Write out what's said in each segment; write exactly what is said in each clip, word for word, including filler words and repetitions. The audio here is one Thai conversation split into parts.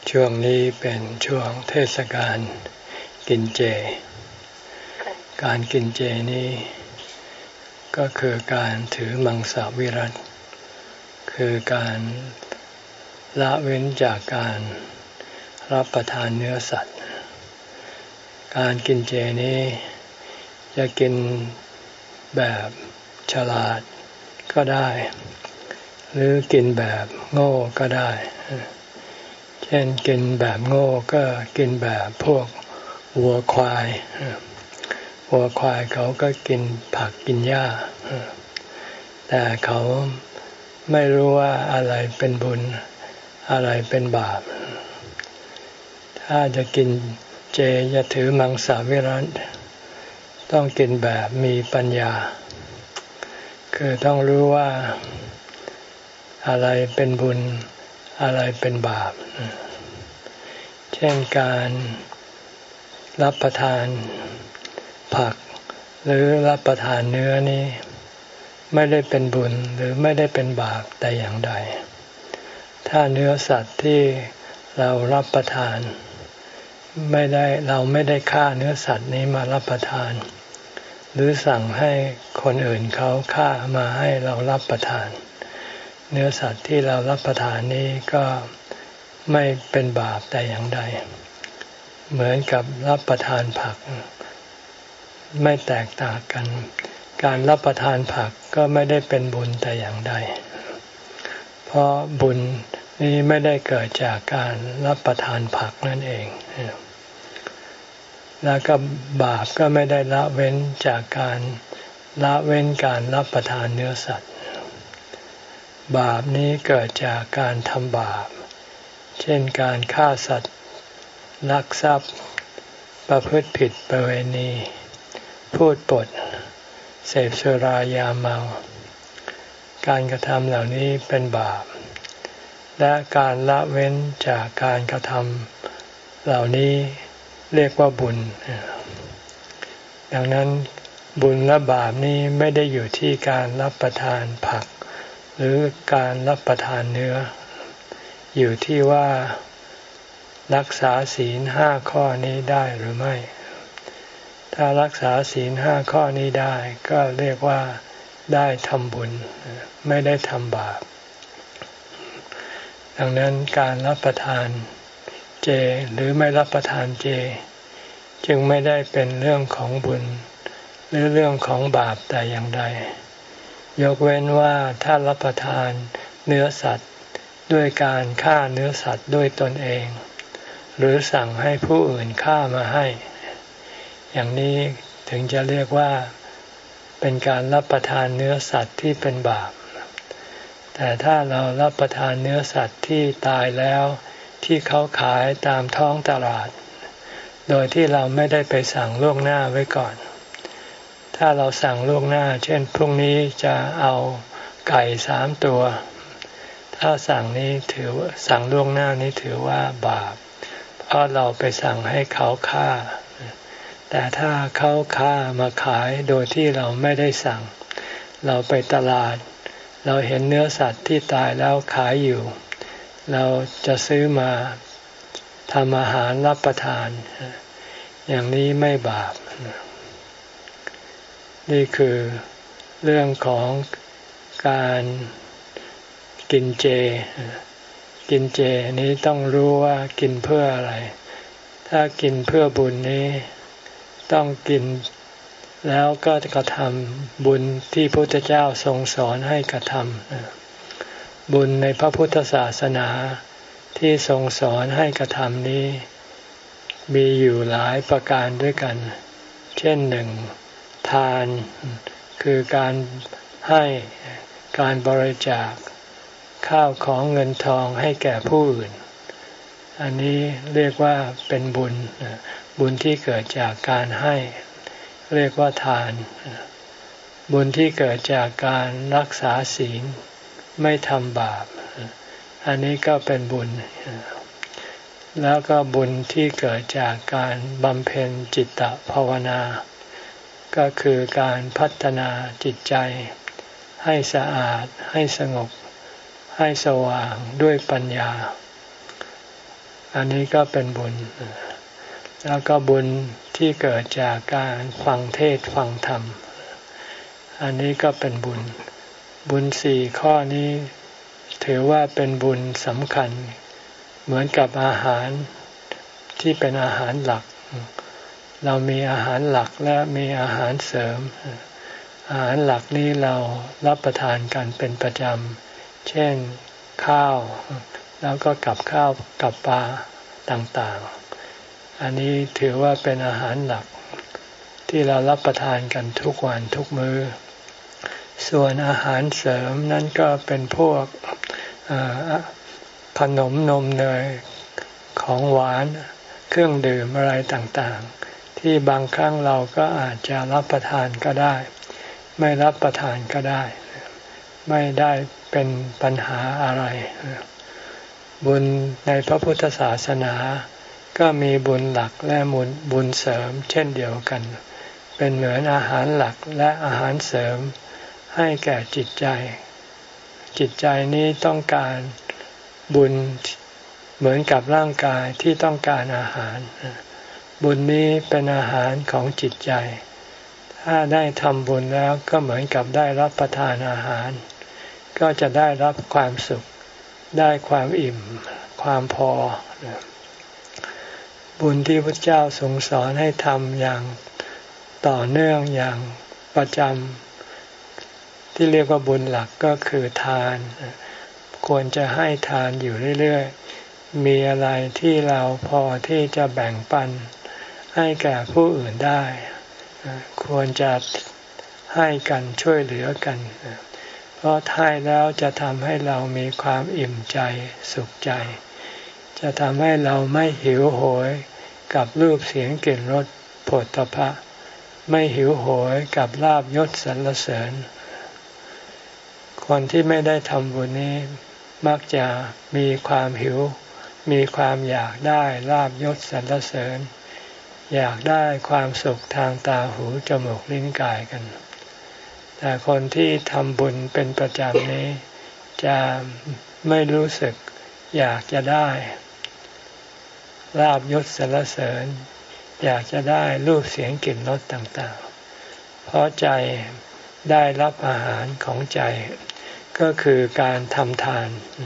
ช่วงนี้เป็นช่วงเทศกาลกินเจการกินเจนี้ก็คือการถือมังสวิรัติคือการละเว้นจากการรับประทานเนื้อสัตว์การกินเจนี้จะกินแบบฉลาดก็ได้หรือกินแบบโง่ก็ได้เช่นกินแบบโง่ก็กินแบบพวกวัวควายวัวควายเขาก็กินผักกินหญ้าแต่เขาไม่รู้ว่าอะไรเป็นบุญอะไรเป็นบาปถ้าจะกินเจจะถือมังสวิรัติต้องกินแบบมีปัญญาคือต้องรู้ว่าอะไรเป็นบุญอะไรเป็นบาปเช่นการรับประทานผักหรือรับประทานเนื้อนี้ไม่ได้เป็นบุญหรือไม่ได้เป็นบาปแต่อย่างใดถ้าเนื้อสัตว์ที่เรารับประทานไม่ได้เราไม่ได้ฆ่าเนื้อสัตว์นี้มารับประทานหรือสั่งให้คนอื่นเขาฆ่ามาให้เรารับประทานเนื้อสัตว์ที่เรารับประทานนี้ก็ไม่เป็นบาปแต่อย่างใดเหมือนกับรับประทานผักไม่แตกต่างกันการรับประทานผักก็ไม่ได้เป็นบุญแต่อย่างใดเพราะบุญนี้ไม่ได้เกิดจากการรับประทานผักนั่นเองแล้วก็บาปก็ไม่ได้ละเว้นจากการละเว้นการรับประทานเนื้อสัตว์บาปนี้เกิดจากการทำบาปเช่นการฆ่าสัตว์ลักทรัพย์ประพฤติผิดประเวณีพูดปดเสพสุรายาเมาการกระทำเหล่านี้เป็นบาปและการละเว้นจากการกระทำเหล่านี้เรียกว่าบุญดังนั้นบุญและบาปนี้ไม่ได้อยู่ที่การรับประทานผักหรือการรับประทานเนื้ออยู่ที่ว่ารักษาศีลห้าข้อนี้ได้หรือไม่ถ้ารักษาศีลห้าข้อนี้ได้ก็เรียกว่าได้ทำบุญไม่ได้ทำบาปดังนั้นการรับประทานเจหรือไม่รับประทานเจจึงไม่ได้เป็นเรื่องของบุญหรือเรื่องของบาปแต่อย่างใดยกเว้นว่าถ้ารับประทานเนื้อสัตว์ด้วยการฆ่าเนื้อสัตว์ด้วยตนเองหรือสั่งให้ผู้อื่นฆ่ามาให้อย่างนี้ถึงจะเรียกว่าเป็นการรับประทานเนื้อสัตว์ที่เป็นบาปแต่ถ้าเรารับประทานเนื้อสัตว์ที่ตายแล้วที่เขาขายตามท้องตลาดโดยที่เราไม่ได้ไปสั่งล่วงหน้าไว้ก่อนถ้าเราสั่งล่วงหน้าเช่นพรุ่งนี้จะเอาไก่สามตัวถ้าสั่งนี้ถือสั่งล่วงหน้านี้ถือว่าบาปเพราะเราไปสั่งให้เขาฆ่าแต่ถ้าเขาฆ่ามาขายโดยที่เราไม่ได้สั่งเราไปตลาดเราเห็นเนื้อสัตว์ที่ตายแล้วขายอยู่เราจะซื้อมาทำอาหารรับประทานอย่างนี้ไม่บาปนี่คือเรื่องของการกินเจกินเจนี้ต้องรู้ว่ากินเพื่ออะไรถ้ากินเพื่อบุญนี้ต้องกินแล้วก็กระทำบุญที่พระพุทธเจ้าทรงสอนให้กระทำบุญในพระพุทธศาสนาที่ทรงสอนให้กระทำนี้มีอยู่หลายประการด้วยกันเช่นหนึ่งทานคือการให้การบริจาคข้าวของเงินทองให้แก่ผู้อื่นอันนี้เรียกว่าเป็นบุญบุญที่เกิดจากการให้เรียกว่าทานบุญที่เกิดจากการรักษาศีลไม่ทำบาปอันนี้ก็เป็นบุญแล้วก็บุญที่เกิดจากการบำเพ็ญจิตตภาวนาก็คือการพัฒนาจิตใจให้สะอาดให้สงบให้สว่างด้วยปัญญาอันนี้ก็เป็นบุญแล้วก็บุญที่เกิดจากการฟังเทศน์ฟังธรรมอันนี้ก็เป็นบุญบุญสี่ข้อนี้ถือว่าเป็นบุญสำคัญเหมือนกับอาหารที่เป็นอาหารหลักเรามีอาหารหลักและมีอาหารเสริมอาหารหลักนี้เรารับประทานกันเป็นประจำเช่นข้าวแล้วก็กับข้าวกับปลาต่างๆอันนี้ถือว่าเป็นอาหารหลักที่เรารับประทานกันทุกวันทุกมื้อส่วนอาหารเสริมนั่นก็เป็นพวกขนมนมเนยของหวานเครื่องดื่มอะไรต่างๆที่บางครั้งเราก็อาจจะรับประทานก็ได้ไม่รับประทานก็ได้ไม่ได้เป็นปัญหาอะไรบุญในพระพุทธศาสนาก็มีบุญหลักและบุญบุญเสริมเช่นเดียวกันเป็นเหมือนอาหารหลักและอาหารเสริมให้แก่จิตใจจิตใจนี้ต้องการบุญเหมือนกับร่างกายที่ต้องการอาหารบุญนี้เป็นอาหารของจิตใจถ้าได้ทำบุญแล้วก็เหมือนกับได้รับประทานอาหารก็จะได้รับความสุขได้ความอิ่มความพอบุญที่พระเจ้าทรงสอนให้ทำอย่างต่อเนื่องอย่างประจำที่เรียกว่าบุญหลักก็คือทานควรจะให้ทานอยู่เรื่อยๆมีอะไรที่เราพอที่จะแบ่งปันให้แก่ผู้อื่นได้ควรจะให้กันช่วยเหลือกันเพราะให้แล้วจะทำให้เรามีความอิ่มใจสุขใจจะทำให้เราไม่หิวโหยกับรูปเสียงกลิ่นรสโผฏฐัพพะไม่หิวโหยกับลาภยศสรรเสริญคนที่ไม่ได้ทำบุญนี้มักจะมีความหิวมีความอยากได้ลาภยศสรรเสริญอยากได้ความสุขทางตาหูจมูกลิ้นกายกันแต่คนที่ทำบุญเป็นประจำนี้จะไม่รู้สึกอยากจะได้ลาภยศสรรเสริญอยากจะได้รูปเสียงกลิ่นรสต่างๆเพราะใจได้รับอาหารของใจก็คือการทำทาน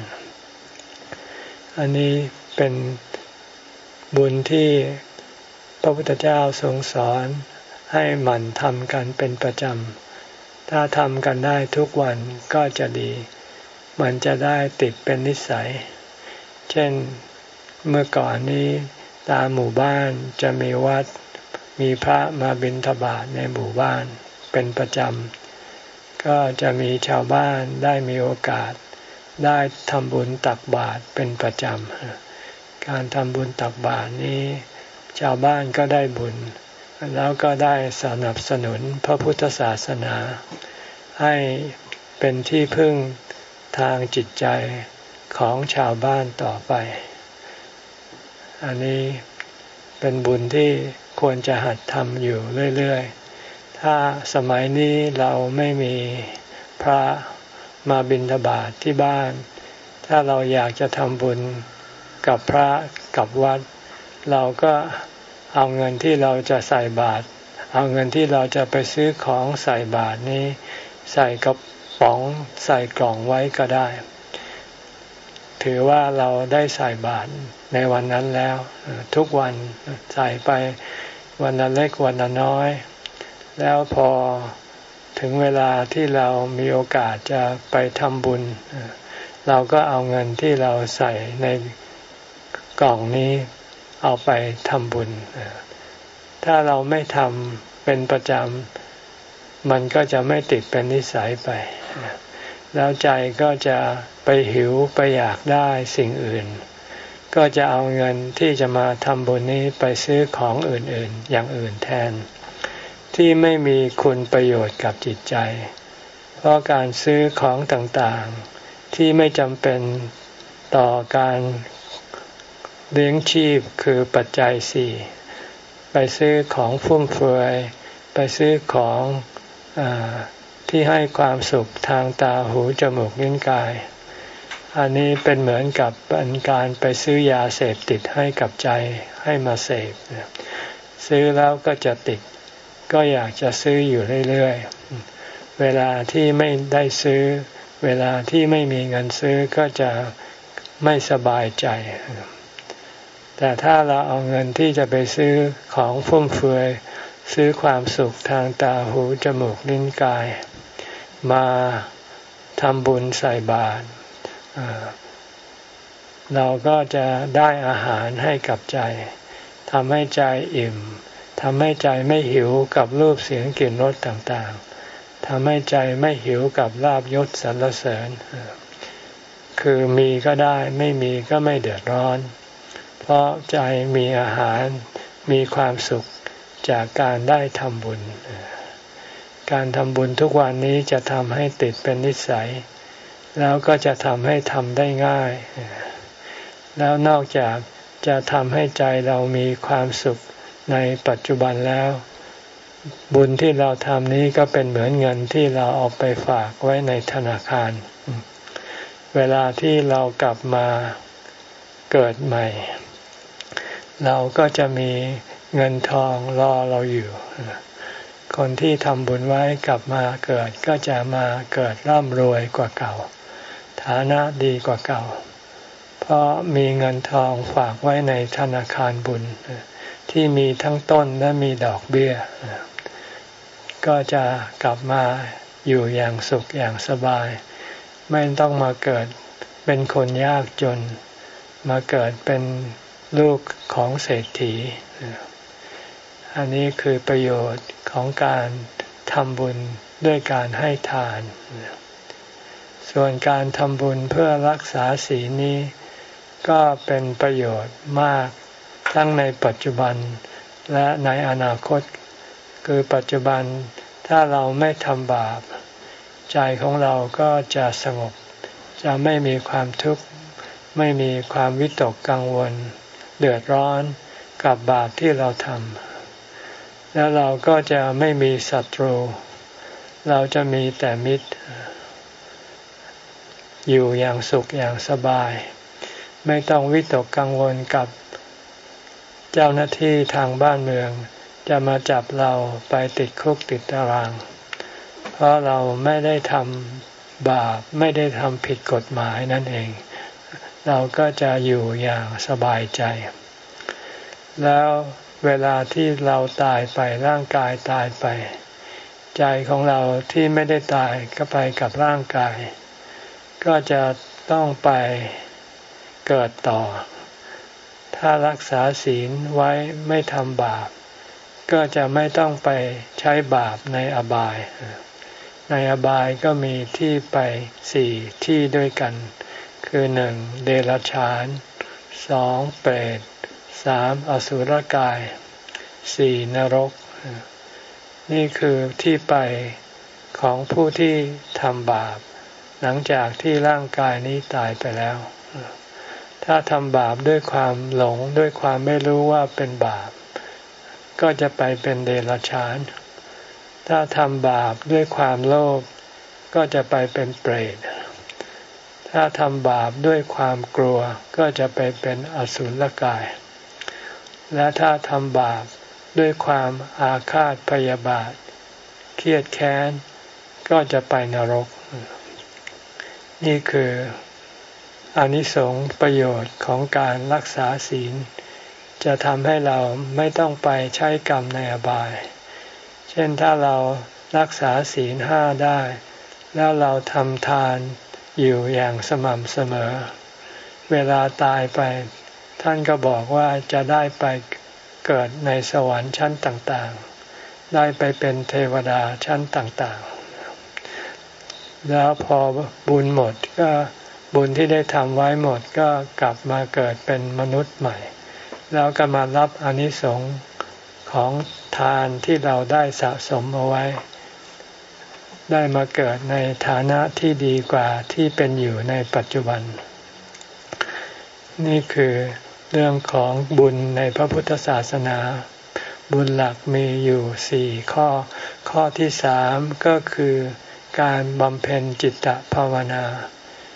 อันนี้เป็นบุญที่พระพุทธเจ้าทรงสอนให้หมั่นทำกันเป็นประจำถ้าทำกันได้ทุกวันก็จะดีมันจะได้ติดเป็นนิสัยเช่นเมื่อก่อนนี้ตามหมู่บ้านจะมีวัดมีพระมาบิณฑบาตในหมู่บ้านเป็นประจำก็จะมีชาวบ้านได้มีโอกาสได้ทำบุญตักบาตรเป็นประจำการทำบุญตักบาตรนี้ชาวบ้านก็ได้บุญแล้วก็ได้สนับสนุนพระพุทธศาสนาให้เป็นที่พึ่งทางจิตใจของชาวบ้านต่อไปอันนี้เป็นบุญที่ควรจะหัดทำอยู่เรื่อยๆถ้าสมัยนี้เราไม่มีพระมาบิณฑบาตที่บ้านถ้าเราอยากจะทำบุญกับพระกับวัดเราก็เอาเงินที่เราจะใส่บาตรเอาเงินที่เราจะไปซื้อของใส่บาตรนี้ใส่กระป๋องใส่กล่องไว้ก็ได้ถือว่าเราได้ใส่บาตรในวันนั้นแล้วทุกวันใส่ไปวันละเล็กวันละน้อยแล้วพอถึงเวลาที่เรามีโอกาสจะไปทำบุญเราก็เอาเงินที่เราใส่ในกล่องนี้เอาไปทำบุญถ้าเราไม่ทำเป็นประจำมันก็จะไม่ติดเป็นนิสัยไปแล้วใจก็จะไปหิวไปอยากได้สิ่งอื่นก็จะเอาเงินที่จะมาทำบุญนี้ไปซื้อของอื่นๆอย่างอื่นแทนที่ไม่มีคุณประโยชน์กับจิตใจเพราะการซื้อของต่างๆที่ไม่จำเป็นต่อการเลี้ยงชีพคือปัจจัยสี่ไปซื้อของฟุ่มเฟือยไปซื้อของอาที่ให้ความสุขทางตาหูจมูกลิ้นกายอันนี้เป็นเหมือนกับเป็นการไปซื้อยาเสพติดให้กับใจให้มาเสพซื้อแล้วก็จะติดก็อยากจะซื้ออยู่เรื่อยๆเวลาที่ไม่ได้ซื้อเวลาที่ไม่มีเงินซื้อก็จะไม่สบายใจแต่ถ้าเราเอาเงินที่จะไปซื้อของฟุ่มเฟือยซื้อความสุขทางตาหูจมูกลิ้นกายมาทำบุญใส่บาตรเราก็จะได้อาหารให้กับใจทำให้ใจอิ่มทำให้ใจไม่หิวกับรูปเสียงกลิ่นรสต่างๆทำให้ใจไม่หิวกับลาภยศสรรเสริญคือมีก็ได้ไม่มีก็ไม่เดือดร้อนเพราะใจมีอาหารมีความสุขจากการได้ทำบุญการทำบุญทุกวันนี้จะทำให้ติดเป็นนิสัยแล้วก็จะทำให้ทำได้ง่ายแล้วนอกจากจะทำให้ใจเรามีความสุขในปัจจุบันแล้วบุญที่เราทำนี้ก็เป็นเหมือนเงินที่เราเอาไปฝากไว้ในธนาคารเวลาที่เรากลับมาเกิดใหม่เราก็จะมีเงินทองรอเราอยู่คนที่ทำบุญไว้กลับมาเกิดก็จะมาเกิดร่ำรวยกว่าเก่าฐานะดีกว่าเก่าเพราะมีเงินทองฝากไว้ในธนาคารบุญที่มีทั้งต้นและมีดอกเบี้ยก็จะกลับมาอยู่อย่างสุขอย่างสบายไม่ต้องมาเกิดเป็นคนยากจนมาเกิดเป็นลูกของเศรษฐีอันนี้คือประโยชน์ของการทำบุญด้วยการให้ทานส่วนการทำบุญเพื่อรักษาศีลนี้ก็เป็นประโยชน์มากทั้งในปัจจุบันและในอนาคตคือปัจจุบันถ้าเราไม่ทำบาปใจของเราก็จะสงบจะไม่มีความทุกข์ไม่มีความวิตกกังวลเดือดร้อนกับบาปที่เราทำแล้วเราก็จะไม่มีศัตรูเราจะมีแต่มิตรอยู่อย่างสุขอย่างสบายไม่ต้องวิตกกังวลกับเจ้าหน้าที่ทางบ้านเมืองจะมาจับเราไปติดคุกติดตารางเพราะเราไม่ได้ทำบาปไม่ได้ทำผิดกฎหมายนั่นเองเราก็จะอยู่อย่างสบายใจแล้วเวลาที่เราตายไปร่างกายตายไปใจของเราที่ไม่ได้ตายก็ไปกับร่างกายก็จะต้องไปเกิดต่อถ้ารักษาศีลไว้ไม่ทำบาปก็จะไม่ต้องไปใช้บาปในอบายในอบายก็มีที่ไปสี่ที่ด้วยกันคือหนึ่งเดรัจฉานสองเปรตสามอสุรกายสี่นรกนี่คือที่ไปของผู้ที่ทำบาปหลังจากที่ร่างกายนี้ตายไปแล้วถ้าทำบาปด้วยความหลงด้วยความไม่รู้ว่าเป็นบาปก็จะไปเป็นเดรัจฉานถ้าทำบาปด้วยความโลภก็จะไปเป็นเปรตถ้าทำบาปด้วยความกลัวก็จะไปเป็นอสุรกายและถ้าทำบาปด้วยความอาฆาตพยาบาทเครียดแค้นก็จะไปนรกนี่คืออานิสงส์ประโยชน์ของการรักษาศีลจะทำให้เราไม่ต้องไปใช้กรรมในอบายเช่นถ้าเรารักษาศีลห้าได้แล้วเราทำทานอยู่อย่างสม่ำเสมอเวลาตายไปท่านก็บอกว่าจะได้ไปเกิดในสวรรค์ชั้นต่างๆได้ไปเป็นเทวดาชั้นต่างๆแล้วพอบุญหมดก็บุญที่ได้ทำไว้หมดก็กลับมาเกิดเป็นมนุษย์ใหม่แล้วก็มารับอานิสงส์ของทานที่เราได้สะสมเอาไว้ได้มาเกิดในฐานะที่ดีกว่าที่เป็นอยู่ในปัจจุบันนี่คือเรื่องของบุญในพระพุทธศาสนาบุญหลักมีอยู่สี่ข้อข้อที่สามก็คือการบำเพ็ญจิตตภาวนา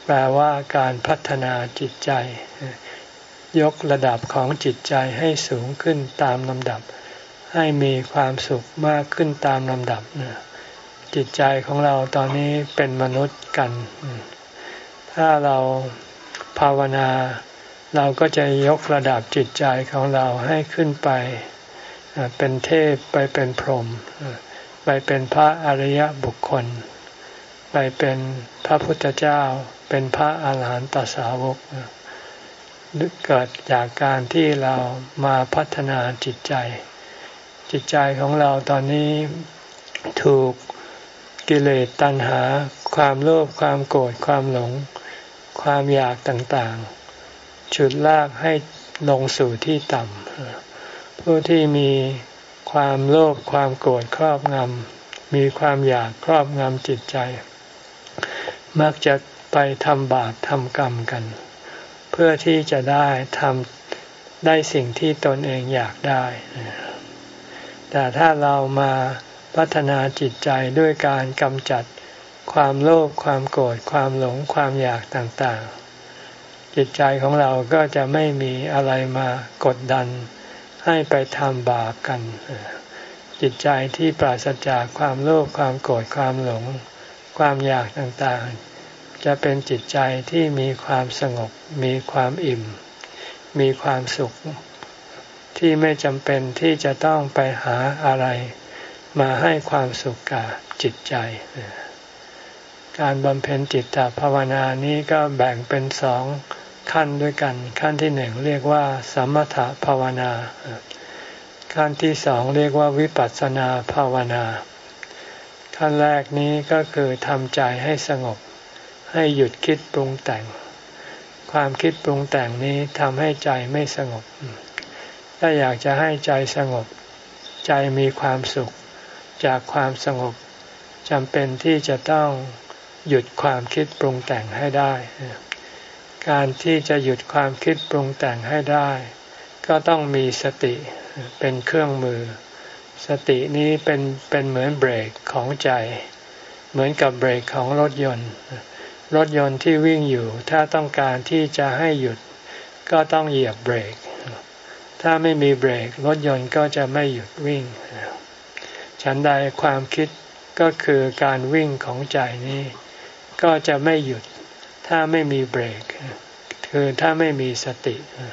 แปลว่าการพัฒนาจิตใจยกระดับของจิตใจให้สูงขึ้นตามลำดับให้มีความสุขมากขึ้นตามลำดับจิตใจของเราตอนนี้เป็นมนุษย์กันถ้าเราภาวนาเราก็จะยกระดับจิตใจของเราให้ขึ้นไปเป็นเทพไปเป็นพรหมไปเป็นพระอริยบุคคลไปเป็นพระพุทธเจ้าเป็นพระอาหารหันตสาวกเกิดจากการที่เรามาพัฒนาจิตใจจิตใจของเราตอนนี้ถูกกิเลสตัณหาความโลภความโกรธความหลงความอยากต่างๆฉุดลากให้ลงสู่ที่ต่ำผู้ที่มีความโลภความโกรธครอบงำมีความอยากครอบงำจิตใจมักจะไปทำบาปทำกรรมกันเพื่อที่จะได้ทำได้สิ่งที่ตนเองอยากได้แต่ถ้าเรามาพัฒนาจิตใจด้วยการกำจัดความโลภความโกรธความหลงความอยากต่างๆจิตใจของเราก็จะไม่มีอะไรมากดดันให้ไปทำบาปกันจิตใจที่ปราศจากความโลภความโกรธความหลงความอยากต่างๆจะเป็นจิตใจที่มีความสงบมีความอิ่มมีความสุขที่ไม่จำเป็นที่จะต้องไปหาอะไรมาให้ความสุขกับจิตใจการบำเพ็ญจิตตภาวนานี้ก็แบ่งเป็นสองขั้นด้วยกันขั้นที่หนึ่งเรียกว่าสมถภาวนาขั้นที่สองเรียกว่าวิปัสสนาภาวนาขั้นแรกนี้ก็คือทำใจให้สงบให้หยุดคิดปรุงแต่งความคิดปรุงแต่งนี้ทำให้ใจไม่สงบถ้าอยากจะให้ใจสงบใจมีความสุขจากความสงบจำเป็นที่จะต้องหยุดความคิดปรุงแต่งให้ได้การที่จะหยุดความคิดปรุงแต่งให้ได้ก็ต้องมีสติเป็นเครื่องมือสตินี้เป็นเป็นเหมือนเบรกของใจเหมือนกับเบรกของรถยนต์รถยนต์ที่วิ่งอยู่ถ้าต้องการที่จะให้หยุดก็ต้องเหยียบเบรกถ้าไม่มีเบรกรถยนต์ก็จะไม่หยุดวิ่งฉันใดความคิดก็คือการวิ่งของใจนี้ก็จะไม่หยุดถ้าไม่มีเบรกคือถ้าไม่มีสติ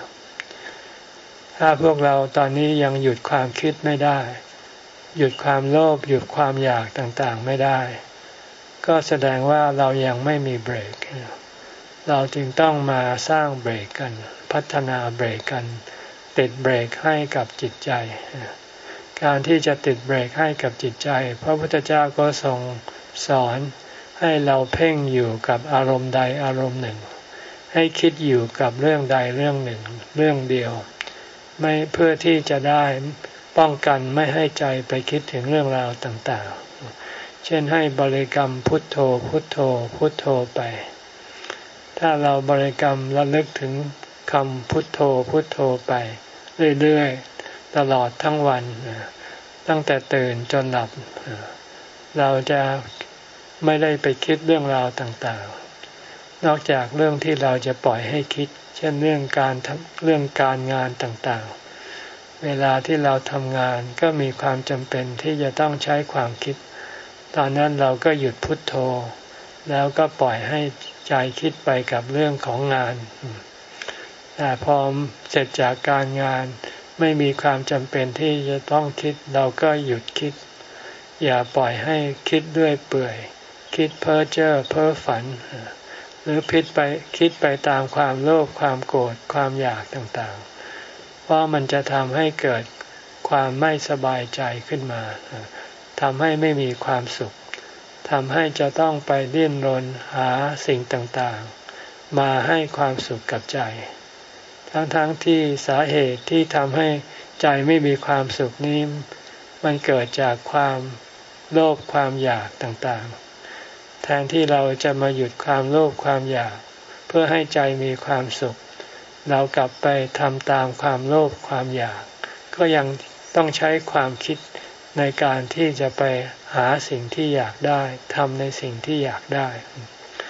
ถ้าพวกเราตอนนี้ยังหยุดความคิดไม่ได้หยุดความโลภหยุดความอยากต่างๆไม่ได้ก็แสดงว่าเรายังไม่มีเบรกเราจึงต้องมาสร้างเบรกกันพัฒนาเบรกกันติดเบรกให้กับจิตใจการที่จะติดเบรกให้กับจิตใจพระพุทธเจ้าก็ทรงสอนให้เราเพ่งอยู่กับอารมณ์ใดอารมณ์หนึ่งให้คิดอยู่กับเรื่องใดเรื่องหนึ่งเรื่องเดียวไม่เพื่อที่จะได้ป้องกันไม่ให้ใจไปคิดถึงเรื่องราวต่างๆเช่นให้บริกรรมพุทโธพุทโธพุทโธไปถ้าเราบริกรรมระลึกถึงคำพุทโธพุทโธไปเรื่อยๆตลอดทั้งวันตั้งแต่ตื่นจนหลับเราจะไม่ได้ไปคิดเรื่องราวต่างๆนอกจากเรื่องที่เราจะปล่อยให้คิดเช่นเรื่องการเรื่องการงานต่างๆเวลาที่เราทำงานก็มีความจำเป็นที่จะต้องใช้ความคิดตอนนั้นเราก็หยุดพุทโธแล้วก็ปล่อยให้ใจคิดไปกับเรื่องของงานแต่พอเสร็จจากการงานไม่มีความจำเป็นที่จะต้องคิดเราก็หยุดคิดอย่าปล่อยให้คิดด้วยเปื่อยคิดเพ้อเจ้อเพ้อฝันหรือคิดไปคิดไปตามความโลภความโกรธความอยากต่างๆเพราะมันจะทำให้เกิดความไม่สบายใจขึ้นมาทำให้ไม่มีความสุขทำให้จะต้องไปดิ้นรนหาสิ่งต่างๆมาให้ความสุขกับใจทั้งๆที่สาเหตุที่ทำให้ใจไม่มีความสุขนี้มันเกิดจากความโลภความอยากต่างๆแทนที่เราจะมาหยุดความโลภความอยากเพื่อให้ใจมีความสุขเรากลับไปทำตามความโลภความอยากก็ยังต้องใช้ความคิดในการที่จะไปหาสิ่งที่อยากได้ทำในสิ่งที่อยากได้พ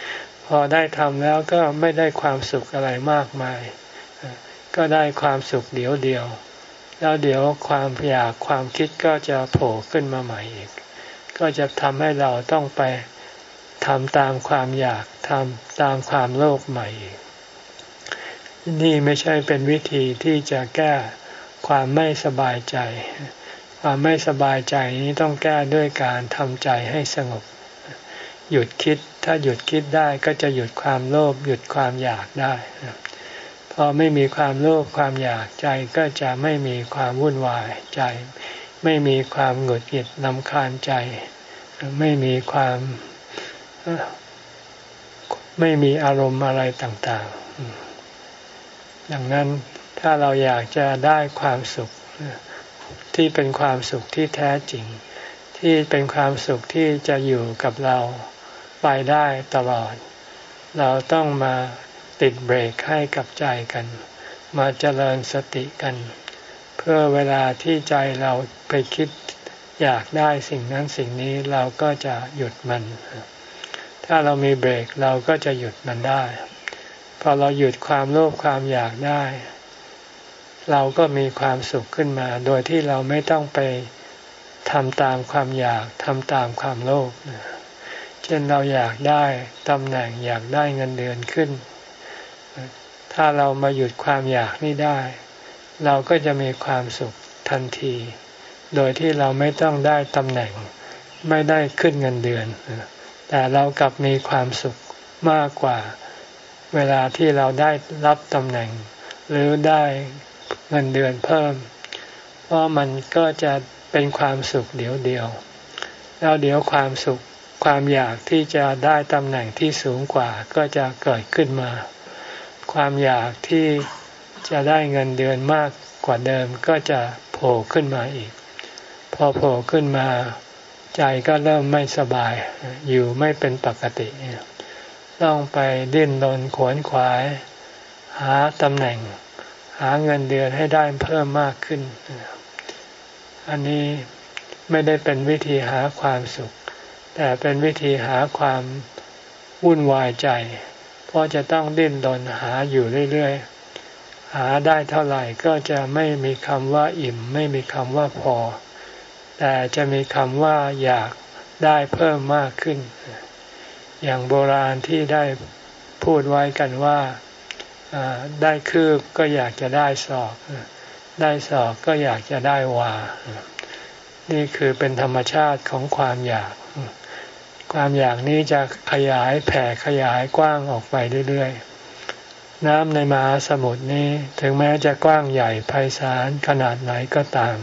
พอได้ทำแล้วก็ไม่ได้ความสุขอะไรมากมายก็ได้ความสุขเดียวเดียวแล้วเดี๋ยวความอยากความคิดก็จะโผล่ขึ้นมาใหม่อีกก็จะทำให้เราต้องไปทำตามความอยากทำตามความโลภใหม่อีกนี่ไม่ใช่เป็นวิธีที่จะแก้ความไม่สบายใจความไม่สบายใจนี้ต้องแก้ด้วยการทำใจให้สงบหยุดคิดถ้าหยุดคิดได้ก็จะหยุดความโลภหยุดความอยากได้พอไม่มีความโลภความอยากใจก็จะไม่มีความวุ่นวายใจไม่มีความหงุดหงิดรำคาญใจไม่มีความไม่มีอารมณ์อะไรต่างๆดังนั้นถ้าเราอยากจะได้ความสุขที่เป็นความสุขที่แท้จริงที่เป็นความสุขที่จะอยู่กับเราไปได้ตลอดเราต้องมาติดเบรกให้กับใจกันมาเจริญสติกันเพื่อเวลาที่ใจเราไปคิดอยากได้สิ่งนั้นสิ่งนี้เราก็จะหยุดมันถ้าเรามีเบรกเราก็จะหยุดมันได้พอเราหยุดความโลภความอยากได้เราก็มีความสุขขึ้นมาโดยที่เราไม่ต้องไปทำตามความอยากทำตามความโลภเช่นเราอยากได้ตำแหน่งอยากได้เงินเดือนขึ้นถ้าเรามาหยุดความอยากนี้ได้เราก็จะมีความสุขทันทีโดยที่เราไม่ต้องได้ตำแหน่งไม่ได้ขึ้นเงินเดือนแต่เรากลับมีความสุขมากกว่าเวลาที่เราได้รับตำแหน่งหรือได้เงินเดือนเพิ่มเพราะมันก็จะเป็นความสุขเดียวเดียวแล้วเดี๋ยวความสุขความอยากที่จะได้ตำแหน่งที่สูงกว่าก็จะเกิดขึ้นมาความอยากที่จะได้เงินเดือนมากกว่าเดิมก็จะโผล่ขึ้นมาอีกพอโผล่ขึ้นมาใจก็เริ่มไม่สบายอยู่ไม่เป็นปกติต้องไปดิ้นรนขวนขวายหาตำแหน่งหาเงินเดือนให้ได้เพิ่มมากขึ้นอันนี้ไม่ได้เป็นวิธีหาความสุขแต่เป็นวิธีหาความวุ่นวายใจเพราะจะต้องดิ้นรนหาอยู่เรื่อยๆหาได้เท่าไหร่ก็จะไม่มีคำว่าอิ่มไม่มีคำว่าพอแต่จะมีคำว่าอยากได้เพิ่มมากขึ้นอย่างโบราณที่ได้พูดไว้กันว่าได้คืบก็อยากจะได้ศอกได้ศอกก็อยากจะได้วานี่คือเป็นธรรมชาติของความอยากความอยากนี้จะขยายแผ่ขยายกว้างออกไปเรื่อยๆน้ำในมหาสมุทรนี้ถึงแม้จะกว้างใหญ่ไพศาลขนาดไหนก็ตาม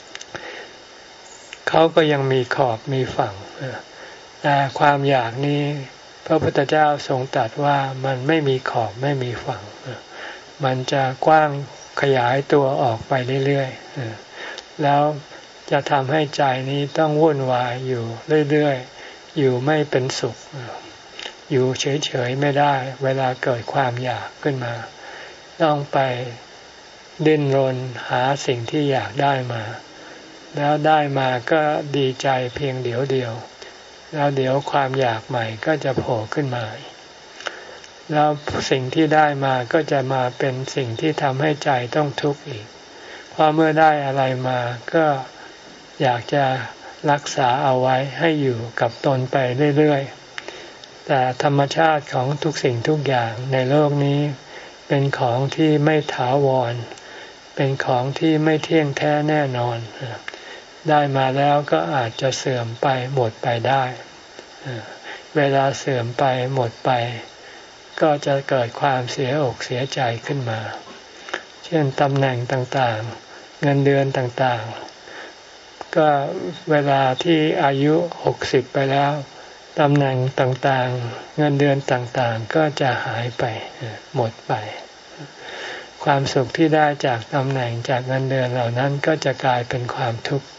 เขาก็ยังมีขอบมีฝั่งแต่ความอยากนี้พระพุทธเจ้าทรงตรัสว่ามันไม่มีขอบไม่มีฝั่งมันจะกว้างขยายตัวออกไปเรื่อยๆแล้วจะทำให้ใจนี้ต้องวุ่นวายอยู่เรื่อยๆอยู่ไม่เป็นสุขอยู่เฉยๆไม่ได้เวลาเกิดความอยากขึ้นมาต้องไปดิ้นรนหาสิ่งที่อยากได้มาแล้วได้มาก็ดีใจเพียงเดี๋ยวเดียวแล้วเดี๋ยวความอยากใหม่ก็จะโผล่ขึ้นมาแล้วสิ่งที่ได้มาก็จะมาเป็นสิ่งที่ทำให้ใจต้องทุกข์อีกเพราะเมื่อได้อะไรมาก็อยากจะรักษาเอาไว้ให้อยู่กับตนไปเรื่อยๆแต่ธรรมชาติของทุกสิ่งทุกอย่างในโลกนี้เป็นของที่ไม่ถาวรเป็นของที่ไม่เที่ยงแท้แน่นอนได้มาแล้วก็อาจจะเสื่อมไปหมดไปได้เวลาเสื่อมไปหมดไปก็จะเกิดความเสียอกเสียใจขึ้นมาเช่นตำแหน่งต่างๆเงินเดือนต่างๆก็เวลาที่อายุหกสิบไปแล้วตำแหน่งต่างๆเงินเดือนต่างๆก็จะหายไปหมดไปความสุขที่ได้จากตำแหน่งจากเงินเดือนเหล่านั้นก็จะกลายเป็นความทุกข์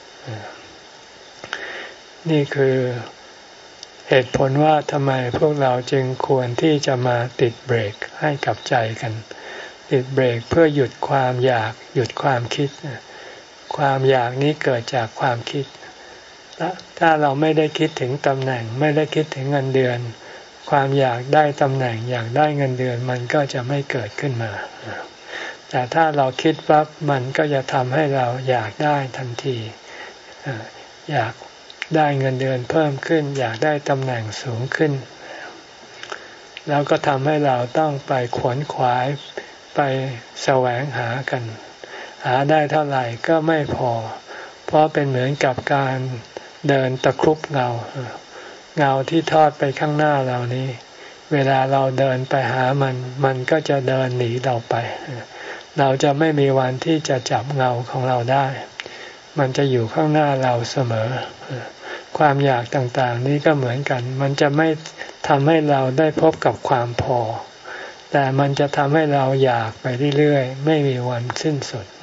นี่คือเหตุผลว่าทำไมพวกเราจึงควรที่จะมาติดเบรกให้กับใจกันติดเบรกเพื่อหยุดความอยากหยุดความคิดความอยากนี้เกิดจากความคิดถ้าเราไม่ได้คิดถึงตำแหน่งไม่ได้คิดถึงเงินเดือนความอยากได้ตำแหน่งอยากได้เงินเดือนมันก็จะไม่เกิดขึ้นมาแต่ถ้าเราคิดปั๊บมันก็จะทำให้เราอยากได้ทันทีอยากได้เงินเดือนเพิ่มขึ้นอยากได้ตำแหน่งสูงขึ้นแล้วก็ทำให้เราต้องไปขวนขวายไปแสวงหากันหาได้เท่าไหร่ก็ไม่พอเพราะเป็นเหมือนกับการเดินตะครุบเงาเงาที่ทอดไปข้างหน้าเรานี้เวลาเราเดินไปหามันมันก็จะเดินหนีเราไปเราจะไม่มีวันที่จะจับเงาของเราได้มันจะอยู่ข้างหน้าเราเสมอความอยากต่างๆนี้ก็เหมือนกันมันจะไม่ทำให้เราได้พบกับความพอแต่มันจะทำให้เราอยากไปเรื่อยๆไม่มีวันสิ้นสุด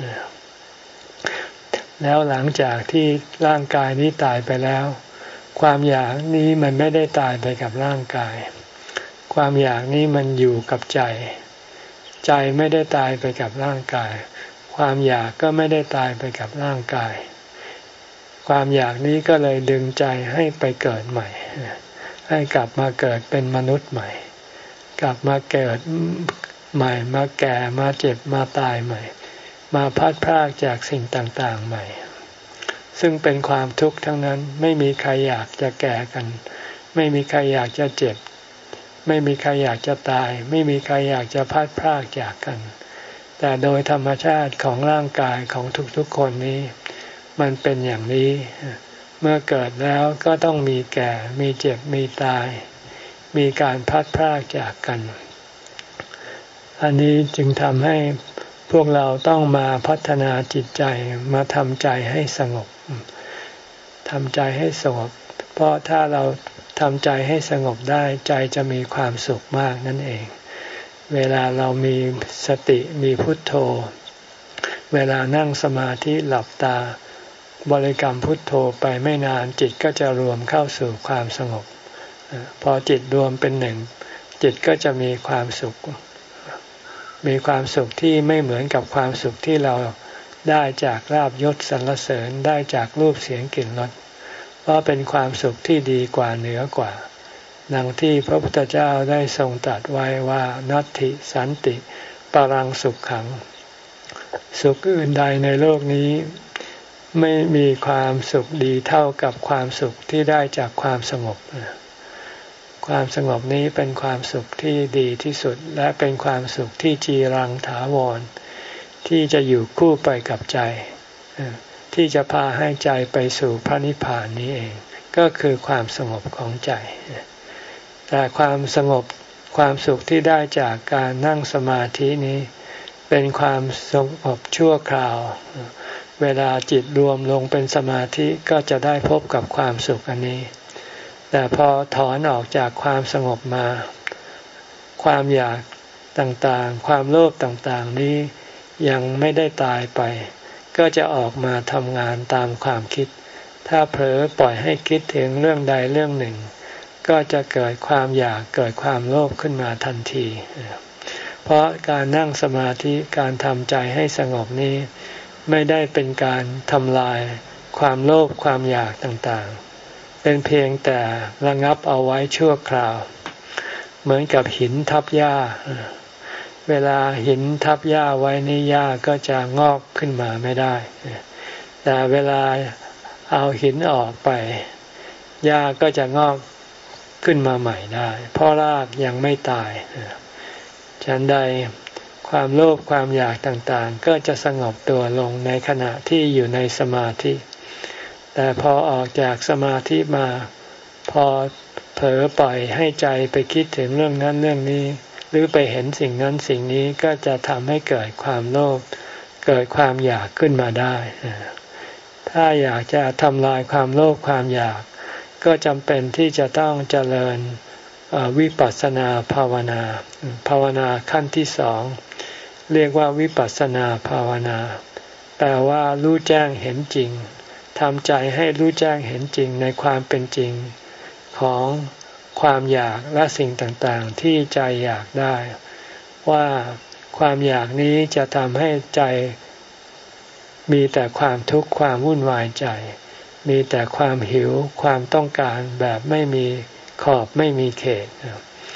แล้วหลังจากที่ร่างกายนี้ตายไปแล้วความอยากนี้มันไม่ได้ตายไปกับร่างกายความอยากนี้มันอยู่กับใจใจไม่ได้ตายไปกับร่างกายความอยากก็ไม่ได้ตายไปกับร่างกายความอยากนี้ก็เลยดึงใจให้ไปเกิดใหม่ให้กลับมาเกิดเป็นมนุษย์ใหม่กลับมาเกิดใหม่มาแก่มาเจ็บมาตายใหม่มาพัดพรากจากสิ่งต่างๆใหม่ซึ่งเป็นความทุกข์ทั้งนั้นไม่มีใครอยากจะแก่กันไม่มีใครอยากจะเจ็บไม่มีใครอยากจะตายไม่มีใครอยากจะพัดพรากจากกันแต่โดยธรรมชาติของร่างกายของทุกๆคนนี้มันเป็นอย่างนี้เมื่อเกิดแล้วก็ต้องมีแก่มีเจ็บมีตายมีการพัดพรากจากกันอันนี้จึงทำให้พวกเราต้องมาพัฒนาจิตใจมาทำใจให้สงบทำใจให้สงบเพราะถ้าเราทำใจให้สงบได้ใจจะมีความสุขมากนั่นเองเวลาเรามีสติมีพุทโธเวลานั่งสมาธิหลับตาบริกรรมพุทโธไปไม่นานจิตก็จะรวมเข้าสู่ความสงบพอจิตรวมเป็นหนึ่งจิตก็จะมีความสุขมีความสุขที่ไม่เหมือนกับความสุขที่เราได้จากลาภยศสรรเสริญได้จากรูปเสียงกลิ่นรสเพราะเป็นความสุขที่ดีกว่าเหนือกว่าดังที่พระพุทธเจ้าได้ทรงตรัสไว้ว่านัตถิสันติปรังสุขขังสุขอื่นใดในโลกนี้ไม่มีความสุขดีเท่ากับความสุขที่ได้จากความสงบความสงบนี้เป็นความสุขที่ดีที่สุดและเป็นความสุขที่จีรังถาวรที่จะอยู่คู่ไปกับใจที่จะพาให้ใจไปสู่พระนิพพานนี้เองก็คือความสงบของใจแต่ความสงบความสุขที่ได้จากการนั่งสมาธินี้เป็นความสงบชั่วคราวเวลาจิตรวมลงเป็นสมาธิก็จะได้พบกับความสุขอันนี้แต่พอถอนออกจากความสงบมาความอยากต่างๆความโลภต่างๆนี้ยังไม่ได้ตายไปก็จะออกมาทำงานตามความคิดถ้าเผลอปล่อยให้คิดถึงเรื่องใดเรื่องหนึ่งก็จะเกิดความอยากเกิดความโลภขึ้นมาทันทีเพราะการนั่งสมาธิการทำใจให้สงบนี้ไม่ได้เป็นการทำลายความโลภความอยากต่างๆเป็นเพียงแต่ระงับเอาไว้ชั่วคราวเหมือนกับหินทับหญ้าเวลาหินทับหญ้าไว้นี่หญ้าก็จะงอกขึ้นมาไม่ได้แต่เวลาเอาหินออกไปหญ้าก็จะงอกขึ้นมาใหม่ได้เพราะรากยังไม่ตายฉันใดความโลภความอยากต่างๆก็จะสงบตัวลงในขณะที่อยู่ในสมาธิแต่พอออกจากสมาธิมาพอเผลอปล่อยให้ใจไปคิดถึงเรื่องนั้นเรื่องนี้หรือไปเห็นสิ่งนั้นสิ่งนี้ก็จะทำให้เกิดความโลภเกิดความอยากขึ้นมาได้ถ้าอยากจะทำลายความโลภความอยากก็จำเป็นที่จะต้องเจริญวิปัสสนาภาวนาภาวนาขั้นที่สองเรียกว่าวิปัสสนาภาวนาแปลว่ารู้แจ้งเห็นจริงทำใจให้รู้แจ้งเห็นจริงในความเป็นจริงของความอยากและสิ่งต่างๆที่ใจอยากได้ว่าความอยากนี้จะทำให้ใจมีแต่ความทุกข์ความวุ่นวายใจมีแต่ความหิวความต้องการแบบไม่มีขอบไม่มีเขต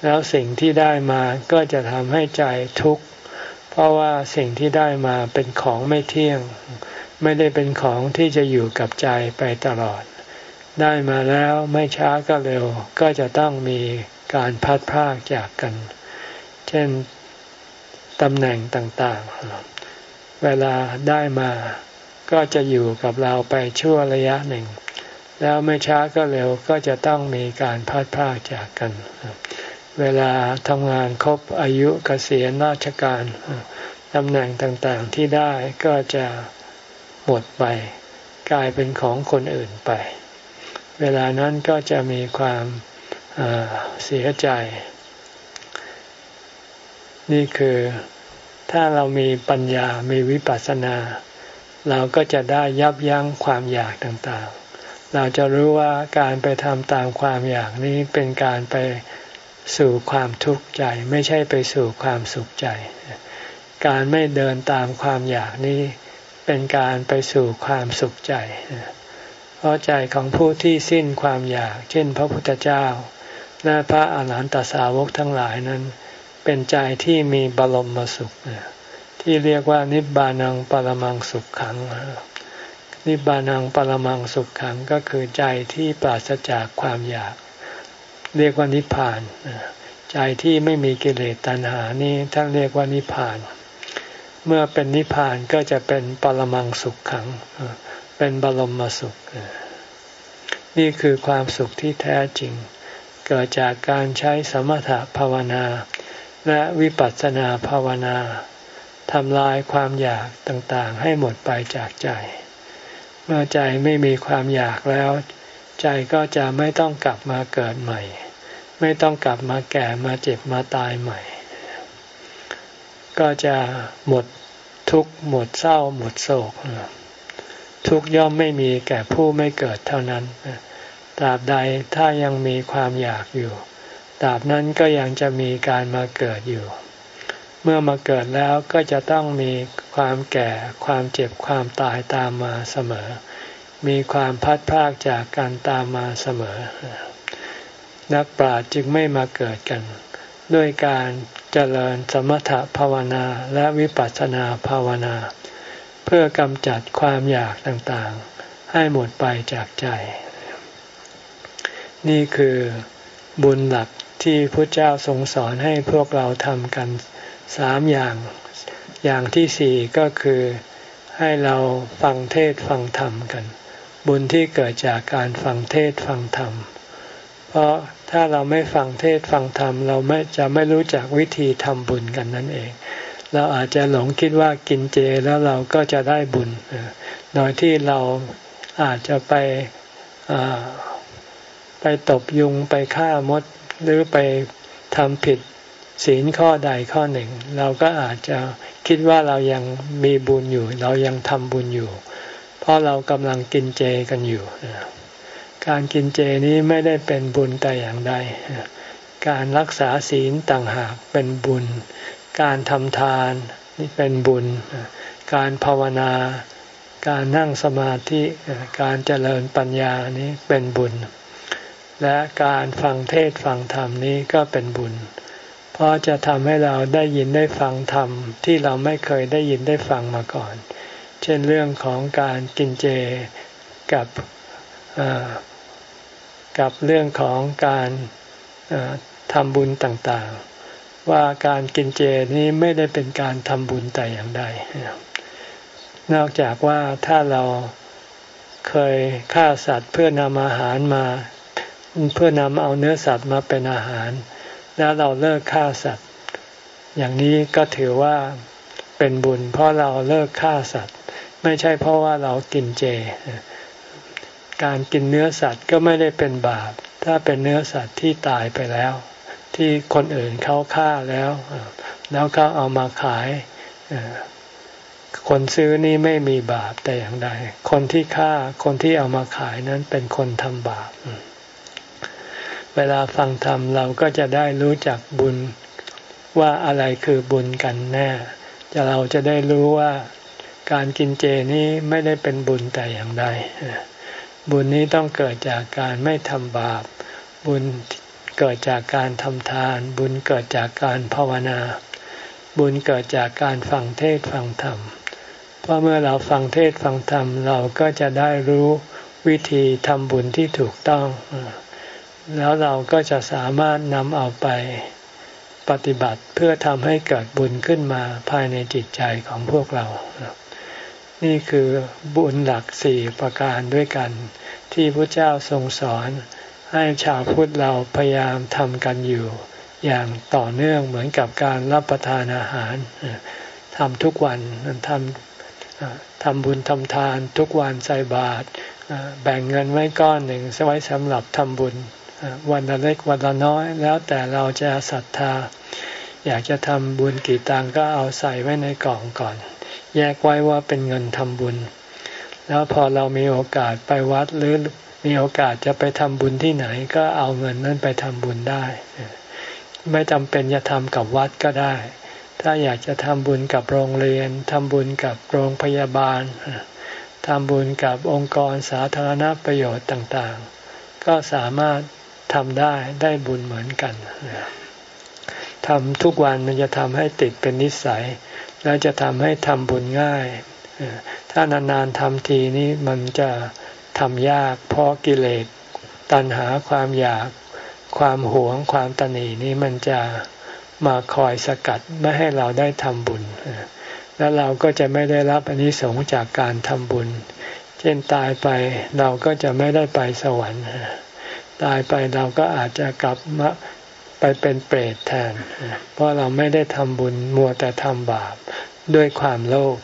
แล้วสิ่งที่ได้มาก็จะทำให้ใจทุกข์เพราะว่าสิ่งที่ได้มาเป็นของไม่เที่ยงไม่ได้เป็นของที่จะอยู่กับใจไปตลอดได้มาแล้วไม่ช้าก็เร็วก็จะต้องมีการพัดพรากจากกันเช่นตำแหน่งต่างๆเวลาได้มาก็จะอยู่กับเราไปชั่วระยะหนึ่งแล้วไม่ช้าก็เร็วก็จะต้องมีการพัดพรากจากกันเวลาทำงานครบอายุเกษียณราชการตำแหน่งต่างๆที่ได้ก็จะหมดไปกลายเป็นของคนอื่นไปเวลานั้นก็จะมีความเสียใจนี่คือถ้าเรามีปัญญามีวิปัสสนาเราก็จะได้ยับยั้งความอยากต่างๆเราจะรู้ว่าการไปทำตามความอยากนี้เป็นการไปสู่ความทุกข์ใจไม่ใช่ไปสู่ความสุขใจการไม่เดินตามความอยากนี้เป็นการไปสู่ความสุขใจเพราะใจของผู้ที่สิ้นความอยากเช่นพระพุทธเจ้าและพระอาหารหันตสาวกทั้งหลายนั้นเป็นใจที่มีบรมสุขที่เรียกว่านิบานังปรมังสุขขังนิบานังปรมังสุขขังก็คือใจที่ปราศจากความอยากเรียกว่านิพพานใจที่ไม่มีกิเลสตัณหานี้ท่านเรียกว่านิพพานเมื่อเป็นนิพพานก็จะเป็นปรมังสุขขังเป็นบรมสุขนี่คือความสุขที่แท้จริงเกิดจากการใช้สมถภาวนาและวิปัสสนาภาวนาทำลายความอยากต่างๆให้หมดไปจากใจเมื่อใจไม่มีความอยากแล้วใจก็จะไม่ต้องกลับมาเกิดใหม่ไม่ต้องกลับมาแก่มาเจ็บมาตายใหม่ก็จะหมดทุกข์หมดเศร้าหมดโศกทุกข์ย่อมไม่มีแก่ผู้ไม่เกิดเท่านั้นตราบใดถ้ายังมีความอยากอยู่ตราบนั้นก็ยังจะมีการมาเกิดอยู่เมื่อมาเกิดแล้วก็จะต้องมีความแก่ความเจ็บความตายตามมาเสมอมีความพัดพรากจากกันตามมาเสมอนักปราชญ์จึงไม่มาเกิดกันด้วยการเจริญสมถภาวนาและวิปัสสนาภาวนาเพื่อกำจัดความอยากต่างๆให้หมดไปจากใจนี่คือบุญหลักที่พระเจ้าทรงสอนให้พวกเราทำกันสามอย่างอย่างที่สี่ก็คือให้เราฟังเทศฟังธรรมกันบุญที่เกิดจากการฟังเทศฟังธรรมเพราะถ้าเราไม่ฟังเทศฟังธรรมเราไม่จะไม่รู้จักวิธีทำบุญกันนั่นเองเราอาจจะหลงคิดว่ากินเจแล้วเราก็จะได้บุญโดยที่เราอาจจะไปไปตบยุงไปฆ่ามดหรือไปทำผิดศีลข้อใดข้อหนึ่งเราก็อาจจะคิดว่าเรายังมีบุญอยู่เรายังทำบุญอยู่เพราะเรากำลังกินเจกันอยู่การกินเจนี้ไม่ได้เป็นบุญแต่อย่างใดการรักษาศีลต่างหากเป็นบุญการทำทานนี่เป็นบุญการภาวนาการนั่งสมาธิการเจริญปัญญานี้เป็นบุญและการฟังเทศฟังธรรมนี้ก็เป็นบุญเพราะจะทำให้เราได้ยินได้ฟังธรรมที่เราไม่เคยได้ยินได้ฟังมาก่อนเช่นเรื่องของการกินเจกับกับเรื่องของการทำบุญต่างๆว่าการกินเจนี้ไม่ได้เป็นการทำบุญแต่อย่างใดนอกจากว่าถ้าเราเคยฆ่าสัตว์เพื่อนำอาหารมาเพื่อนำเอาเนื้อสัตว์มาเป็นอาหารแล้วเราเลิกฆ่าสัตว์อย่างนี้ก็ถือว่าเป็นบุญเพราะเราเลิกฆ่าสัตว์ไม่ใช่เพราะว่าเรากินเจการกินเนื้อสัตว์ก็ไม่ได้เป็นบาปถ้าเป็นเนื้อสัตว์ที่ตายไปแล้วที่คนอื่นเขาฆ่าแล้วแล้วเขาเอามาขายคนซื้อนี่ไม่มีบาปแต่อย่างใดคนที่ฆ่าคนที่เอามาขายนั้นเป็นคนทำบาปเวลาฟังธรรมเราก็จะได้รู้จักบุญว่าอะไรคือบุญกันแน่จะเราจะได้รู้ว่าการกินเจนี้ไม่ได้เป็นบุญแต่อย่างใดบุญนี้ต้องเกิดจากการไม่ทำบาปบุญเกิดจากการทำทานบุญเกิดจากการภาวนาบุญเกิดจากการฟังเทศน์ฟังธรรมเพราะเมื่อเราฟังเทศน์ฟังธรรมเราก็จะได้รู้วิธีทำบุญที่ถูกต้องแล้วเราก็จะสามารถนำเอาไปปฏิบัติเพื่อทำให้เกิดบุญขึ้นมาภายในจิตใจของพวกเรานี่คือบุญหลักสี่ประการด้วยกันที่พระเจ้าทรงสอนให้ชาวพุทธเราพยายามทำกันอยู่อย่างต่อเนื่องเหมือนกับการรับประทานอาหารทำทุกวันทำทำบุญทำทานทุกวันใส่บาตรแบ่งเงินไว้ก้อนหนึ่งไว้สำหรับทำบุญวันละเล็กวันละน้อยแล้วแต่เราจะศรัทธาอยากจะทำบุญกี่ตังก็เอาใส่ไว้ในกล่องก่อนแยกไว้ว่าเป็นเงินทำบุญแล้วพอเรามีโอกาสไปวัดหรือมีโอกาสจะไปทำบุญที่ไหนก็เอาเงินนั้นไปทำบุญได้ไม่จำเป็นจะทำกับวัดก็ได้ถ้าอยากจะทำบุญกับโรงเรียนทำบุญกับโรงพยาบาลทำบุญกับองค์กรสาธารณประโยชน์ต่างๆก็สามารถทำได้ได้บุญเหมือนกันทำทุกวันมันจะทำให้ติดเป็นนิสัยแล้วจะทำให้ทำบุญง่ายถ้านานๆทำทีนี้มันจะทำยากเพราะกิเลสตัณหาความอยากความหวงความตณีนี้มันจะมาคอยสกัดไม่ให้เราได้ทำบุญแล้วเราก็จะไม่ได้รับอานิสงส์จากการทำบุญเช่นตายไปเราก็จะไม่ได้ไปสวรรค์ตายไปเราก็อาจจะกลับมาไปเป็นเปรตแทนเพราะเราไม่ได้ทำบุญมัวแต่ทำบาปด้วยความโลภ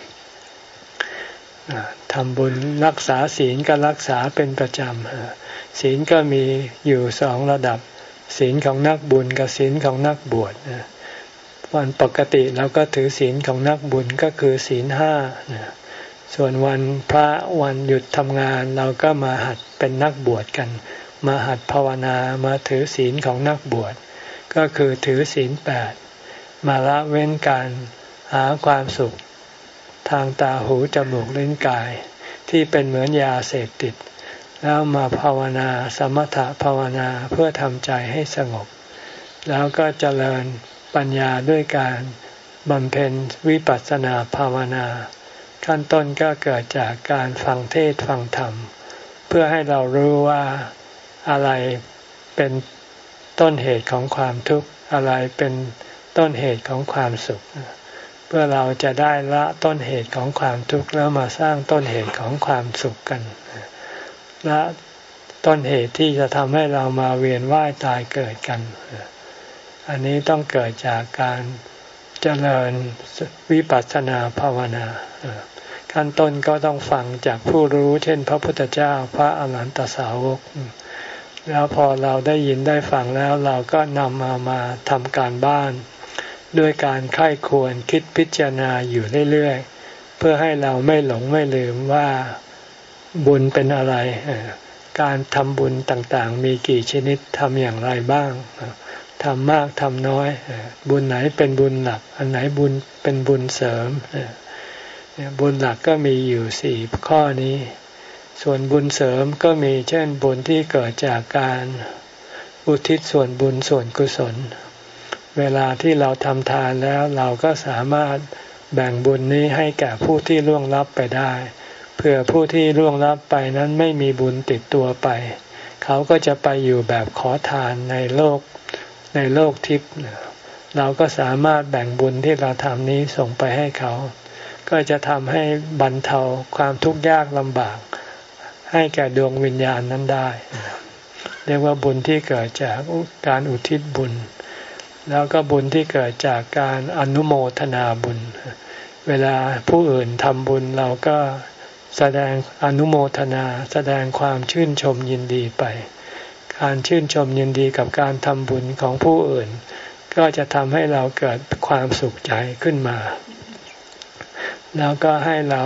ทำบุญรักษาศีลก็รักษาเป็นประจำศีลก็มีอยู่สองระดับศีลของนักบุญกับศีลของนักบวชวันปกติเราก็ถือศีลของนักบุญก็คือศีลห้าส่วนวันพระวันหยุดทำงานเราก็มาหัดเป็นนักบวชกันมาหัดภาวนามาถือศีลของนักบวชก็คือถือศีลแปดมาละเว้นการหาความสุขทางตาหูจมูกลิ้นกายที่เป็นเหมือนยาเสพติดแล้วมาภาวนาสมถะภาวนาเพื่อทำใจให้สงบแล้วก็เจริญปัญญาด้วยการบำเพ็ญวิปัสสนาภาวนาขั้นต้นก็เกิดจากการฟังเทศน์ฟังธรรมเพื่อให้เรารู้ว่าอะไรเป็นต้นเหตุของความทุกข์อะไรเป็นต้นเหตุของความสุขเพื่อเราจะได้ละต้นเหตุของความทุกข์แล้วมาสร้างต้นเหตุของความสุขกันละต้นเหตุที่จะทำให้เรามาเวียนว่ายตายเกิดกันอันนี้ต้องเกิดจากการเจริญวิปัสสนาภาวนาขั้นต้นก็ต้องฟังจากผู้รู้เช่นพระพุทธเจ้าพระอรหันตสาวกแล้วพอเราได้ยินได้ฟังแล้วเราก็นำมามาทำการบ้านด้วยการใคร่ครวญคิดพิจารณาอยู่เรื่อยๆเพื่อให้เราไม่หลงไม่ลืมว่าบุญเป็นอะไรการทำบุญต่างๆมีกี่ชนิดทำอย่างไรบ้างทำมากทำน้อยบุญไหนเป็นบุญหลักอันไหนบุญเป็นบุญเสริมบุญหลักก็มีอยู่สี่ข้อนี้ส่วนบุญเสริมก็มีเช่นบุญที่เกิดจากการอุทิศส่วนบุญส่วนกุศลเวลาที่เราทำทานแล้วเราก็สามารถแบ่งบุญนี้ให้แก่ผู้ที่ล่วงลับไปได้เพื่อผู้ที่ล่วงลับไปนั้นไม่มีบุญติดตัวไปเขาก็จะไปอยู่แบบขอทานในโลกในโลกทิพย์เราก็สามารถแบ่งบุญที่เราทำนี้ส่งไปให้เขาก็จะทำให้บรรเทาความทุกข์ยากลำบากให้แก่ดวงวิญญาณนั้นได้เรียกว่าบุญที่เกิดจากการอุทิศบุญแล้วก็บุญที่เกิดจากการอนุโมทนาบุญเวลาผู้อื่นทำบุญเราก็แสดงอนุโมทนาแสดงความชื่นชมยินดีไปการชื่นชมยินดีกับการทำบุญของผู้อื่นก็จะทำให้เราเกิดความสุขใจขึ้นมาแล้วก็ให้เรา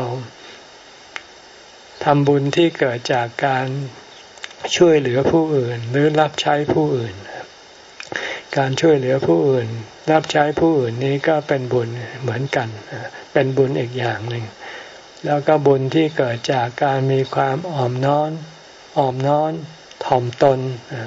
ทำบุญที่เกิดจากการช่วยเหลือผู้อื่นหรือรับใช้ผู้อื่นการช่วยเหลือผู้อื่นรับใช้ผู้อื่นนี้ก็เป็นบุญเหมือนกันเป็นบุญอีกอย่างหนึ่งแล้วก็บุญที่เกิดจากการมีความอ่อนน้อมอ่อนน้อมถ่อมตน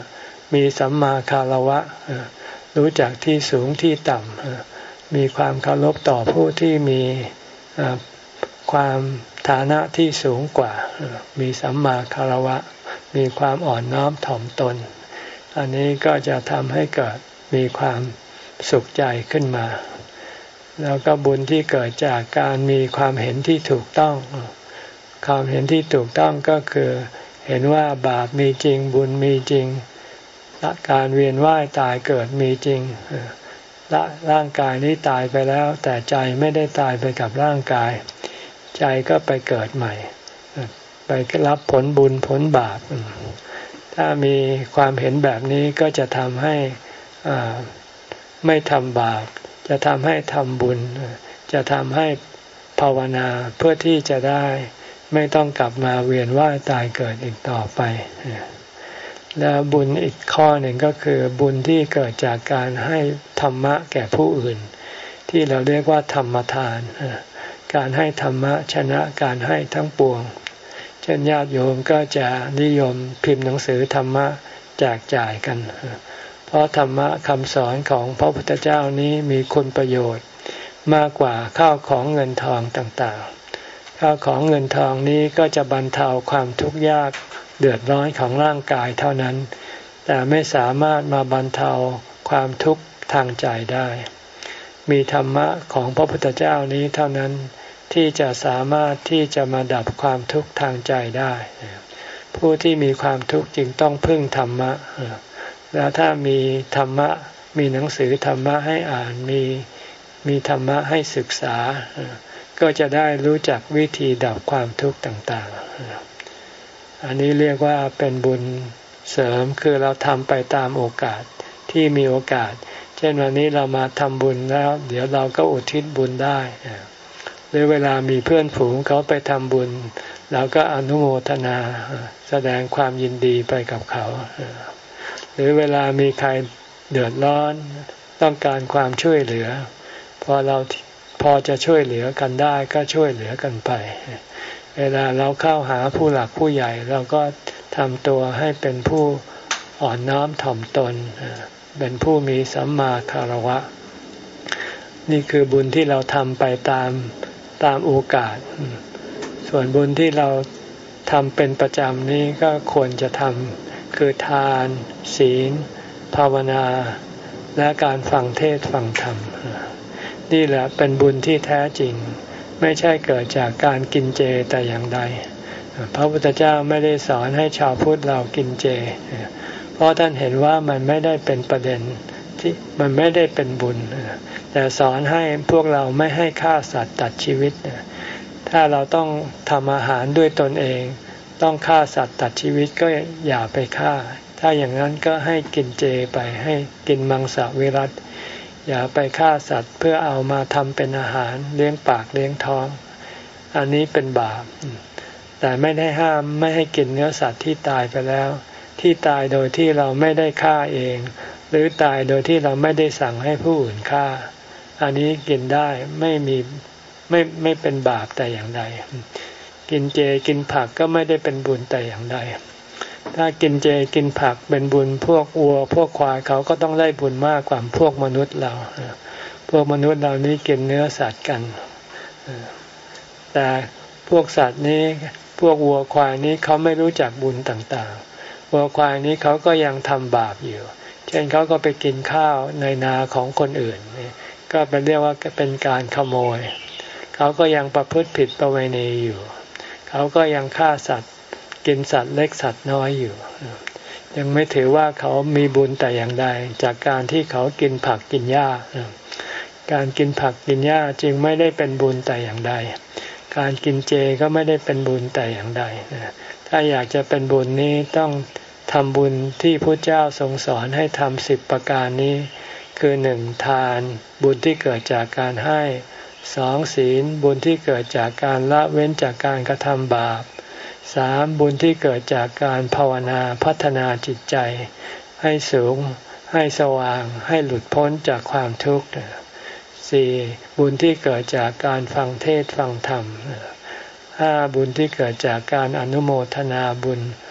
มีสัมมาคารวะรู้จักที่สูงที่ต่ำมีความเคารพต่อผู้ที่มีความฐานะที่สูงกว่ามีสัมมาคารวะมีความอ่อนน้อมถ่อมตนอันนี้ก็จะทำให้เกิดมีความสุขใจขึ้นมาแล้วก็บุญที่เกิดจากการมีความเห็นที่ถูกต้องความเห็นที่ถูกต้องก็คือเห็นว่าบาปมีจริงบุญมีจริงการเวียนว่ายตายเกิดมีจริงร่างกายนี้ตายไปแล้วแต่ใจไม่ได้ตายไปกับร่างกายใจก็ไปเกิดใหม่ไปรับผลบุญผลบาปถ้ามีความเห็นแบบนี้ก็จะทำให้ไม่ทำบาปจะทำให้ทำบุญจะทำให้ภาวนาเพื่อที่จะได้ไม่ต้องกลับมาเวียนว่ายตายเกิดอีกต่อไปแล้วบุญอีกข้อหนึ่งก็คือบุญที่เกิดจากการให้ธรรมะแก่ผู้อื่นที่เราเรียกว่าธรรมทานการให้ธรรมะชนะการให้ทั้งปวงเช่นญาติโยมก็จะนิยมพิมพ์หนังสือธรรมะแจกจ่ายกันเพราะธรรมะคำสอนของพระพุทธเจ้านี้มีคุณประโยชน์มากกว่าข้าวของเงินทองต่างๆข้าวของเงินทองนี้ก็จะบรรเทาความทุกข์ยากเดือดร้อนของร่างกายเท่านั้นแต่ไม่สามารถมาบรรเทาความทุกข์ทางใจได้มีธรรมะของพระพุทธเจ้านี้เท่านั้นที่จะสามารถที่จะมาดับความทุกข์ทางใจได้ผู้ที่มีความทุกข์จึงต้องพึ่งธรรมะแล้วถ้ามีธรรมะมีหนังสือธรรมะให้อ่านมีมีธรรมะให้ศึกษาก็จะได้รู้จักวิธีดับความทุกข์ต่างๆอันนี้เรียกว่าเป็นบุญเสริมคือเราทำไปตามโอกาสที่มีโอกาสเช่นวันนี้เรามาทำบุญแล้วเดี๋ยวเราก็อุทิศบุญได้หรือเวลามีเพื่อนฝูงเขาไปทำบุญเราก็อนุโมทนาแสดงความยินดีไปกับเขาหรือเวลามีใครเดือดร้อนต้องการความช่วยเหลือพอเราพอจะช่วยเหลือกันได้ก็ช่วยเหลือกันไปเวลาเราเข้าหาผู้หลักผู้ใหญ่เราก็ทำตัวให้เป็นผู้อ่อนน้อมถ่อมตนเป็นผู้มีสัมมาคารวะนี่คือบุญที่เราทำไปตามตามโอกาสส่วนบุญที่เราทำเป็นประจำนี้ก็ควรจะทำคือทานศีลภาวนาและการฟังเทศน์ฟังธรรมนี่แหละเป็นบุญที่แท้จริงไม่ใช่เกิดจากการกินเจแต่อย่างใดพระพุทธเจ้าไม่ได้สอนให้ชาวพุทธเรากินเจเพราะท่านเห็นว่ามันไม่ได้เป็นประเด็นที่มันไม่ได้เป็นบุญแต่สอนให้พวกเราไม่ให้ฆ่าสัตว์ตัดชีวิตถ้าเราต้องทำอาหารด้วยตนเองต้องฆ่าสัตว์ตัดชีวิตก็อย่าไปฆ่าถ้าอย่างนั้นก็ให้กินเจไปให้กินมังสวิรัติอย่าไปฆ่าสัตว์เพื่อเอามาทำเป็นอาหารเลี้ยงปากเลี้ยงท้องอันนี้เป็นบาปแต่ไม่ได้ห้ามไม่ให้กินเนื้อสัตว์ที่ตายไปแล้วที่ตายโดยที่เราไม่ได้ฆ่าเองหรือตายโดยที่เราไม่ได้สั่งให้ผู้อื่นฆ่าอันนี้กินได้ไม่มีไม่ไม่เป็นบาปแต่อย่างใดกินเจกินผักก็ไม่ได้เป็นบุญแต่อย่างใดถ้ากินเจกินผักเป็นบุญพวกวัวพวกควายเขาก็ต้องได้บุญมากกว่าพวกมนุษย์เราพวกมนุษย์เรานี้กินเนื้อสัตว์กันแต่พวกสัตว์นี้พวกวัวควายนี้เขาไม่รู้จักบุญต่างๆวัวควายนี้เขาก็ยังทำบาปอยู่เช่นเขาก็ไปกินข้าวในนาของคนอื่นก็เป็นเรียกว่าเป็นการขโมยเขาก็ยังประพฤติผิดประเวณีอยู่เขาก็ยังฆ่าสัตว์กินสัตว์เล็กสัตว์น้อยอยู่ยังไม่ถือว่าเขามีบุญแต่อย่างใดจากการที่เขากินผักกินหญ้าการกินผักกินหญ้าจึงไม่ได้เป็นบุญแต่อย่างใดการกินเจก็ไม่ได้เป็นบุญแต่อย่างใดถ้าอยากจะเป็นบุญนี้ต้องทำบุญที่พระเจ้าทรงสอนให้ทำสิบประการนี้คือหนึ่งทานบุญที่เกิดจากการให้สองศีลบุญที่เกิดจากการละเว้นจากการกระทำบาปสามบุญที่เกิดจากการภาวนาพัฒนาจิตใจให้สูงให้สว่างให้หลุดพ้นจากความทุกข์สี่บุญที่เกิดจากการฟังเทศฟังธรรมห้าบุญที่เกิดจากการอนุโมทนาบุญห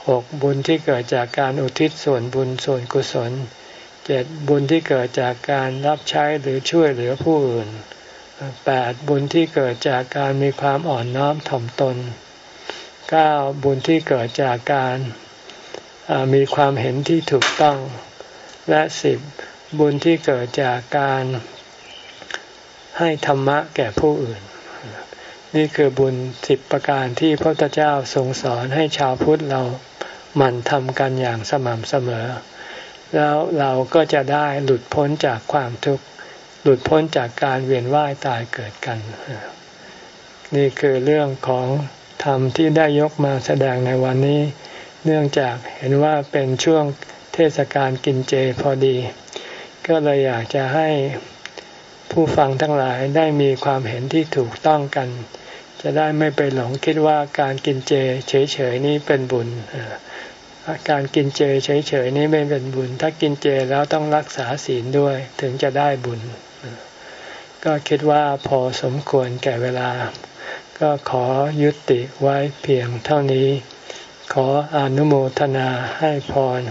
หกบุญที่เกิดจากการอุทิศส่วนบุญส่วนกุศลเจ็ดบุญที่เกิดจากการรับใช้หรือช่วยเหลือผู้อื่นแปดบุญที่เกิดจากการมีความอ่อนน้อมถ่อมตนเก้าบุญที่เกิดจากการมีความเห็นที่ถูกต้องและสิบบุญที่เกิดจากการให้ธรรมะแก่ผู้อื่นนี่คือบุญสิบประการที่พระพุทธเจ้าทรงสอนให้ชาวพุทธเราหมั่นทำกันอย่างสม่ำเสมอแล้วเราก็จะได้หลุดพ้นจากความทุกข์หลุดพ้นจากการเวียนว่ายตายเกิดกันนี่คือเรื่องของธรรมที่ได้ยกมาแสดงในวันนี้เนื่องจากเห็นว่าเป็นช่วงเทศกาลกินเจพอดีก็เลยอยากจะให้ผู้ฟังทั้งหลายได้มีความเห็นที่ถูกต้องกันจะได้ไม่ไปหลงคิดว่าการกินเจเฉยๆนี้เป็นบุญการกินเจเฉยๆนี้ไม่เป็นบุญถ้ากินเจแล้วต้องรักษาศีลด้วยถึงจะได้บุญก็คิดว่าพอสมควรแก่เวลาก็ขอยุติไว้เพียงเท่านี้ขออนุโมทนาให้พร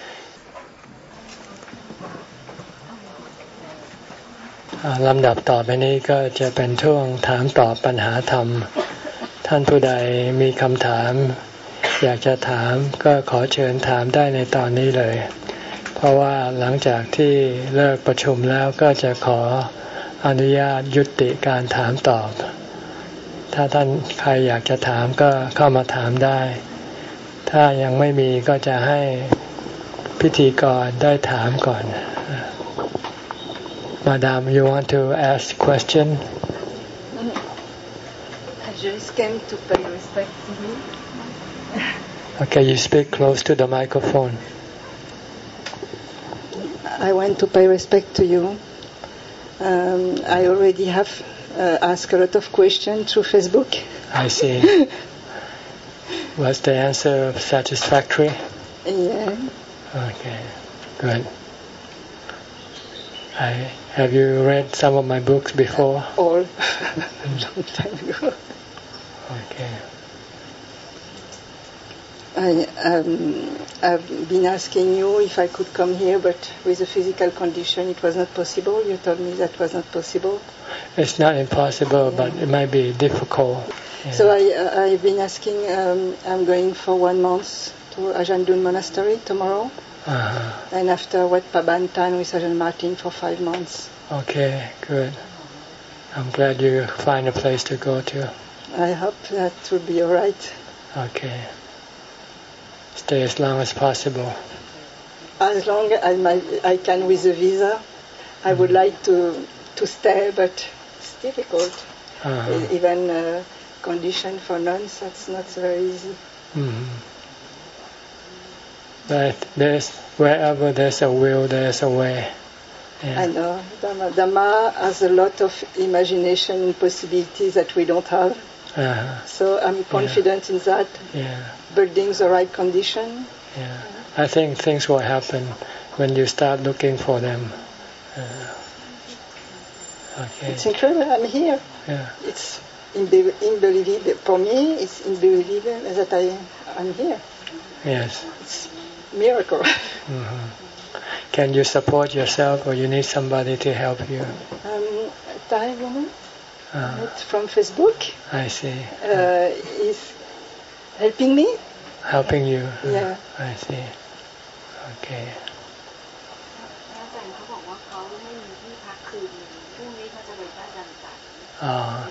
ลำดับต่อไปนี้ก็จะเป็นช่วงถามตอบปัญหาธรรมท่านผู้ใดมีคำถามอยากจะถามก็ขอเชิญถามได้ในตอนนี้เลยเพราะว่าหลังจากที่เลิกประชุมแล้วก็จะขออนุญาตยุติการถามตอบถ้าท่านใครอยากจะถามก็เข้ามาถามได้ถ้ายังไม่มีก็จะให้พิธีกรได้ถามก่อน Madam, you want to ask question? I just came to pay respect to you. Okay, you speak close to the microphone. I want to pay respect to you. Um, I already have uh, asked a lot of questions through Facebook. I see. Was the answer satisfactory? Yeah. Okay, good. I, have you read some of my books before? All. Long time ago. Okay. I, um, I've been asking you if I could come here, but with a physical condition it was not possible. You told me that was not possible. It's not impossible, yeah. But it might be difficult. Yeah. So I, uh, I've been asking, um, I'm going for one month to Ajahn Dun Monastery tomorrow. Uh-huh. And after Wat Pabantan with Ajahn Martin for five months. Okay, good. I'm glad you find a place to go to. I hope that will be all right. Okay. Stay as long as possible. As long as my, I can with a visa. I mm-hmm. would like to to stay, but it's difficult. Uh-huh. Even uh, condition for nuns, that's not very easy. Mm-hmm. But there's wherever there's a will, there's a way. Yeah. I know. Dhamma, Dhamma has a lot of imagination and possibilities that we don't have. Uh-huh. So I'm confident yeah. in that. Yeah. Building the right condition. Yeah. I think things will happen when you start looking for them. Uh, okay. It's incredible. I'm here. Yeah. It's unbelievable. For me, it's unbelievable that I am here. Yes. It's a miracle. Mm-hmm. Can you support yourself, or you need somebody to help you? Um, a Thai woman uh, from Facebook. I see. Uh, is helping me. Helping you. Yeah. Uh, I see. Okay. Uh,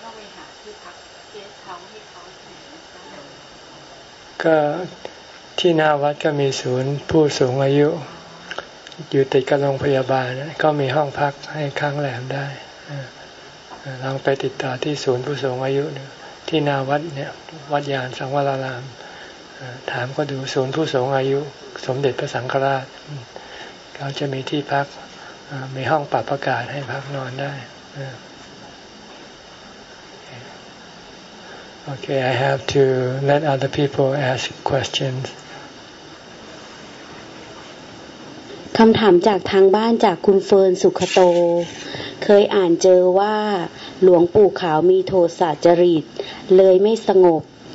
ก็ที่หน้าวัดก็มีศูนย์ผู้สูงอายุอยู่ติดกับโรงพยาบาลก็มีห้องพักให้ค้างแรมได้ลองไปติดต่อที่ศูนย์ผู้สูงอายุที่หน้าวัดเนี่ยวัดยานสังวรารามถามก็ดูศูนย์ผู้สูงอายุสมเด็จพระสังฆราชเขาจะมีที่พักมีห้องปรับอากาศให้พักนอนได้ Okay, I have to let other people ask questions. คำถามจากทางบ้านจากคุณเฟิร์นสุขโตเคยอ่านเจอว่าหลวงปู่ขาวมีโทสะจริตเลยไม่สงบ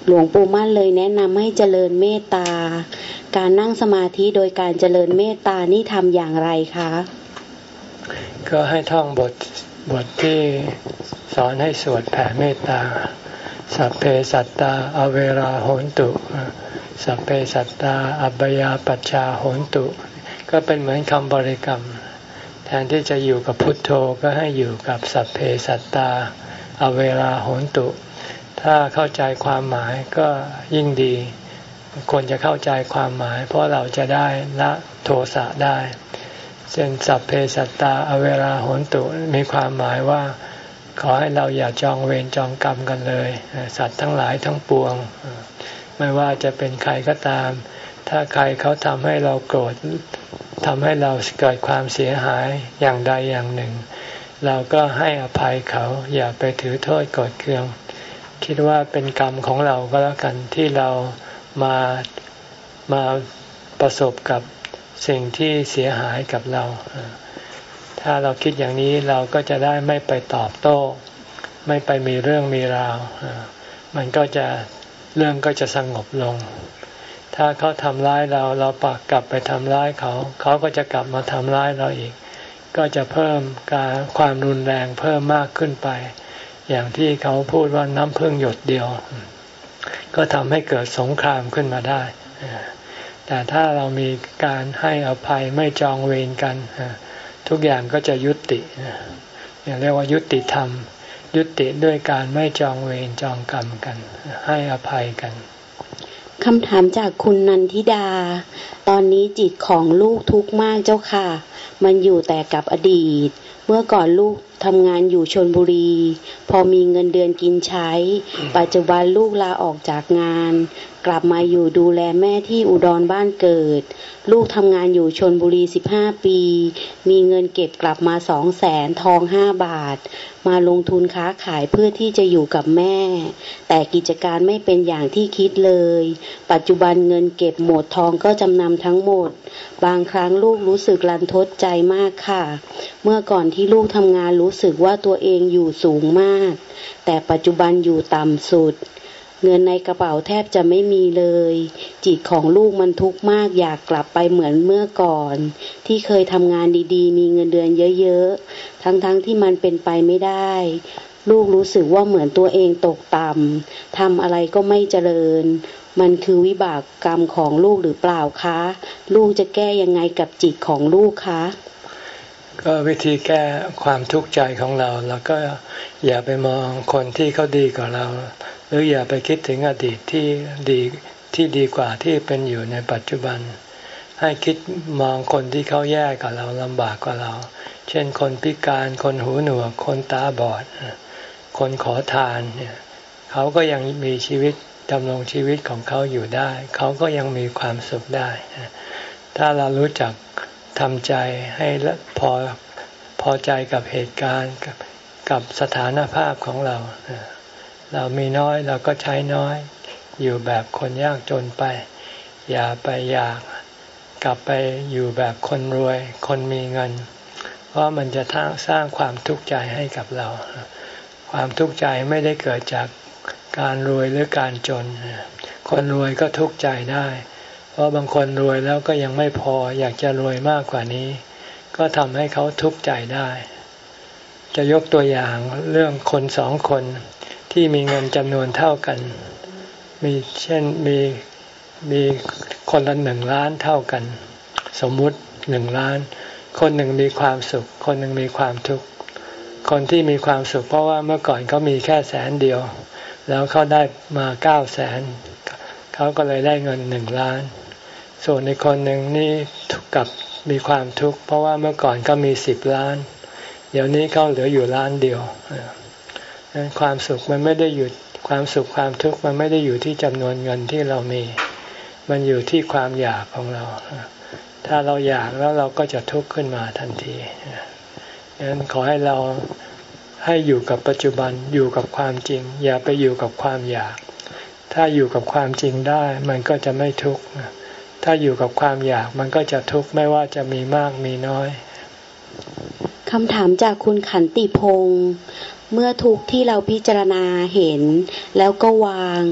หลวงปู่มั่นเลยแนะนำให้เจริญเมตตาการนั่งสมาธิโดยการเจริญเมตตานี่ทำอย่างไรคะก็ให้ท่องบทบทที่สอนให้สวดแผ่เมตตาสัพเพสัตตาอเวราโหนตุสัพเพสัตตาอัปยาปัชชาโหนตุก็เป็นเหมือนคำบริกรรมแทนที่จะอยู่กับพุทโธก็ให้อยู่กับสัพเพสัตตาอเวราโหนตุถ้าเข้าใจความหมายก็ยิ่งดีควรจะเข้าใจความหมายเพราะเราจะได้ละโทสะได้เช่นสัพเพสัตตาอเวราโหนตุมีความหมายว่าขอให้เราอย่าจองเวรจองกรรมกันเลยสัตว์ทั้งหลายทั้งปวงไม่ว่าจะเป็นใครก็ตามถ้าใครเขาทำให้เราโกรธทำให้เราเกิดความเสียหายอย่างใดอย่างหนึ่งเราก็ให้อภัยเขาอย่าไปถือโทษโกรธเคืองคิดว่าเป็นกรรมของเราก็แล้วกันที่เรามามาประสบกับสิ่งที่เสียหายกับเราถ้าเราคิดอย่างนี้เราก็จะได้ไม่ไปตอบโต้ไม่ไปมีเรื่องมีราวมันก็จะเรื่องก็จะสงบลงถ้าเขาทำร้ายเราเราปากกลับไปทำร้ายเขาเขาก็จะกลับมาทำร้ายเราอีกก็จะเพิ่มการความรุนแรงเพิ่มมากขึ้นไปอย่างที่เขาพูดว่าน้ำพึ่งหยดเดียวก็ทำให้เกิดสงครามขึ้นมาได้แต่ถ้าเรามีการให้อภัยไม่จองเวรกันทุกอย่างก็จะยุติเรียกว่ายุติธรรมยุติด้วยการไม่จองเวรจองกรรมกันให้อภัยกันคำถามจากคุณนันทิดาตอนนี้จิตของลูกทุกข์มากเจ้าค่ะมันอยู่แต่กับอดีตเมื่อก่อนลูกทำงานอยู่ชลบุรีพอมีเงินเดือนกินใช้ปัจจุบันลูกลาออกจากงานกลับมาอยู่ดูแลแม่ที่อุดรบ้านเกิดลูกทำงานอยู่ชลบุรีสิบห้าปีมีเงินเก็บกลับมาสองแสนทองห้าบาทมาลงทุนค้าขายเพื่อที่จะอยู่กับแม่แต่กิจการไม่เป็นอย่างที่คิดเลยปัจจุบันเงินเก็บหมดทองก็จำนำทั้งหมดบางครั้งลูกรู้สึกรันทดใจมากค่ะเมื่อก่อนที่ลูกทำงานรู้สึกว่าตัวเองอยู่สูงมากแต่ปัจจุบันอยู่ต่ำสุดเงินในกระเป๋าแทบจะไม่มีเลยจิตของลูกมันทุกข์มากอยากกลับไปเหมือนเมื่อก่อนที่เคยทำงานดีๆมีเงินเดือนเยอะๆทั้งๆที่มันเป็นไปไม่ได้ลูกรู้สึกว่าเหมือนตัวเองตกต่ำทำอะไรก็ไม่เจริญมันคือวิบากกรรมของลูกหรือเปล่าคะลูกจะแก้ยังไงกับจิตของลูกคะก็วิธีแก้ความทุกข์ใจของเราแล้วก็อย่าไปมองคนที่เขาดีกว่าเราหรืออย่าไปคิดถึงอดีตที่ดีที่ดีกว่าที่เป็นอยู่ในปัจจุบันให้คิดมองคนที่เขาแย่กว่าเราลำบากกว่าเราเช่นคนพิการคนหูหนวกคนตาบอดคนขอทานเนี่ยเขาก็ยังมีชีวิตดำรงชีวิตของเขาอยู่ได้เขาก็ยังมีความสุขได้ถ้าเรารู้จักทำใจให้พอพอใจกับเหตุการณ์กับกับสถานภาพของเราเรามีน้อยเราก็ใช้น้อยอยู่แบบคนยากจนไปอย่าไปอยากกลับไปอยู่แบบคนรวยคนมีเงินเพราะมันจะสร้างความทุกข์ใจให้กับเราความทุกข์ใจไม่ได้เกิดจากการรวยหรือการจนคนรวยก็ทุกข์ใจได้เพราะบางคนรวยแล้วก็ยังไม่พออยากจะรวยมากกว่านี้ก็ทำให้เขาทุกข์ใจได้จะยกตัวอย่างเรื่องคนสองคนที่มีเงินจำนวนเท่ากันมีเช่นมีมีคนละหนึ่งล้านเท่ากันสมมุติหนึ่งล้านคนหนึ่งมีความสุขคนหนึ่งมีความทุกข์คนที่มีความสุขเพราะว่าเมื่อก่อนเขามีแค่แสนเดียวแล้วเขาได้มาเก้าแสนเขาก็เลยได้เงินหนึ่งล้านส่วนในคนหนึ่งนี่กับมีความทุกข์เพราะว่าเมื่อก่อนก็มีสิบล้านเดี๋ยวนี้เขาเหลืออยู่ล้านเดียวความสุขมันไม่ได้อยู่ความสุขความทุกข์มันไม่ได้อยู่ที่จำนวนเงินที่เรามีมันอยู่ที่ความอยากของเราถ้าเราอยากแล้วเราก็จะทุกข์ขึ้นมาทันทีดังนั้นขอให้เราให้อยู่กับปัจจุบันอยู่กับความจริงอย่าไปอยู่กับความอยากถ้าอยู่กับความจริงได้มันก็จะไม่ทุกข์ถ้าอยู่กับความอยากมันก็จะทุกข์ไม่ว่าจะมีมากมีน้อยคำถามจากคุณขันติพงษ์เมื่อทุกข์ที่เราพิจารณาเห็นแล้วก็วาง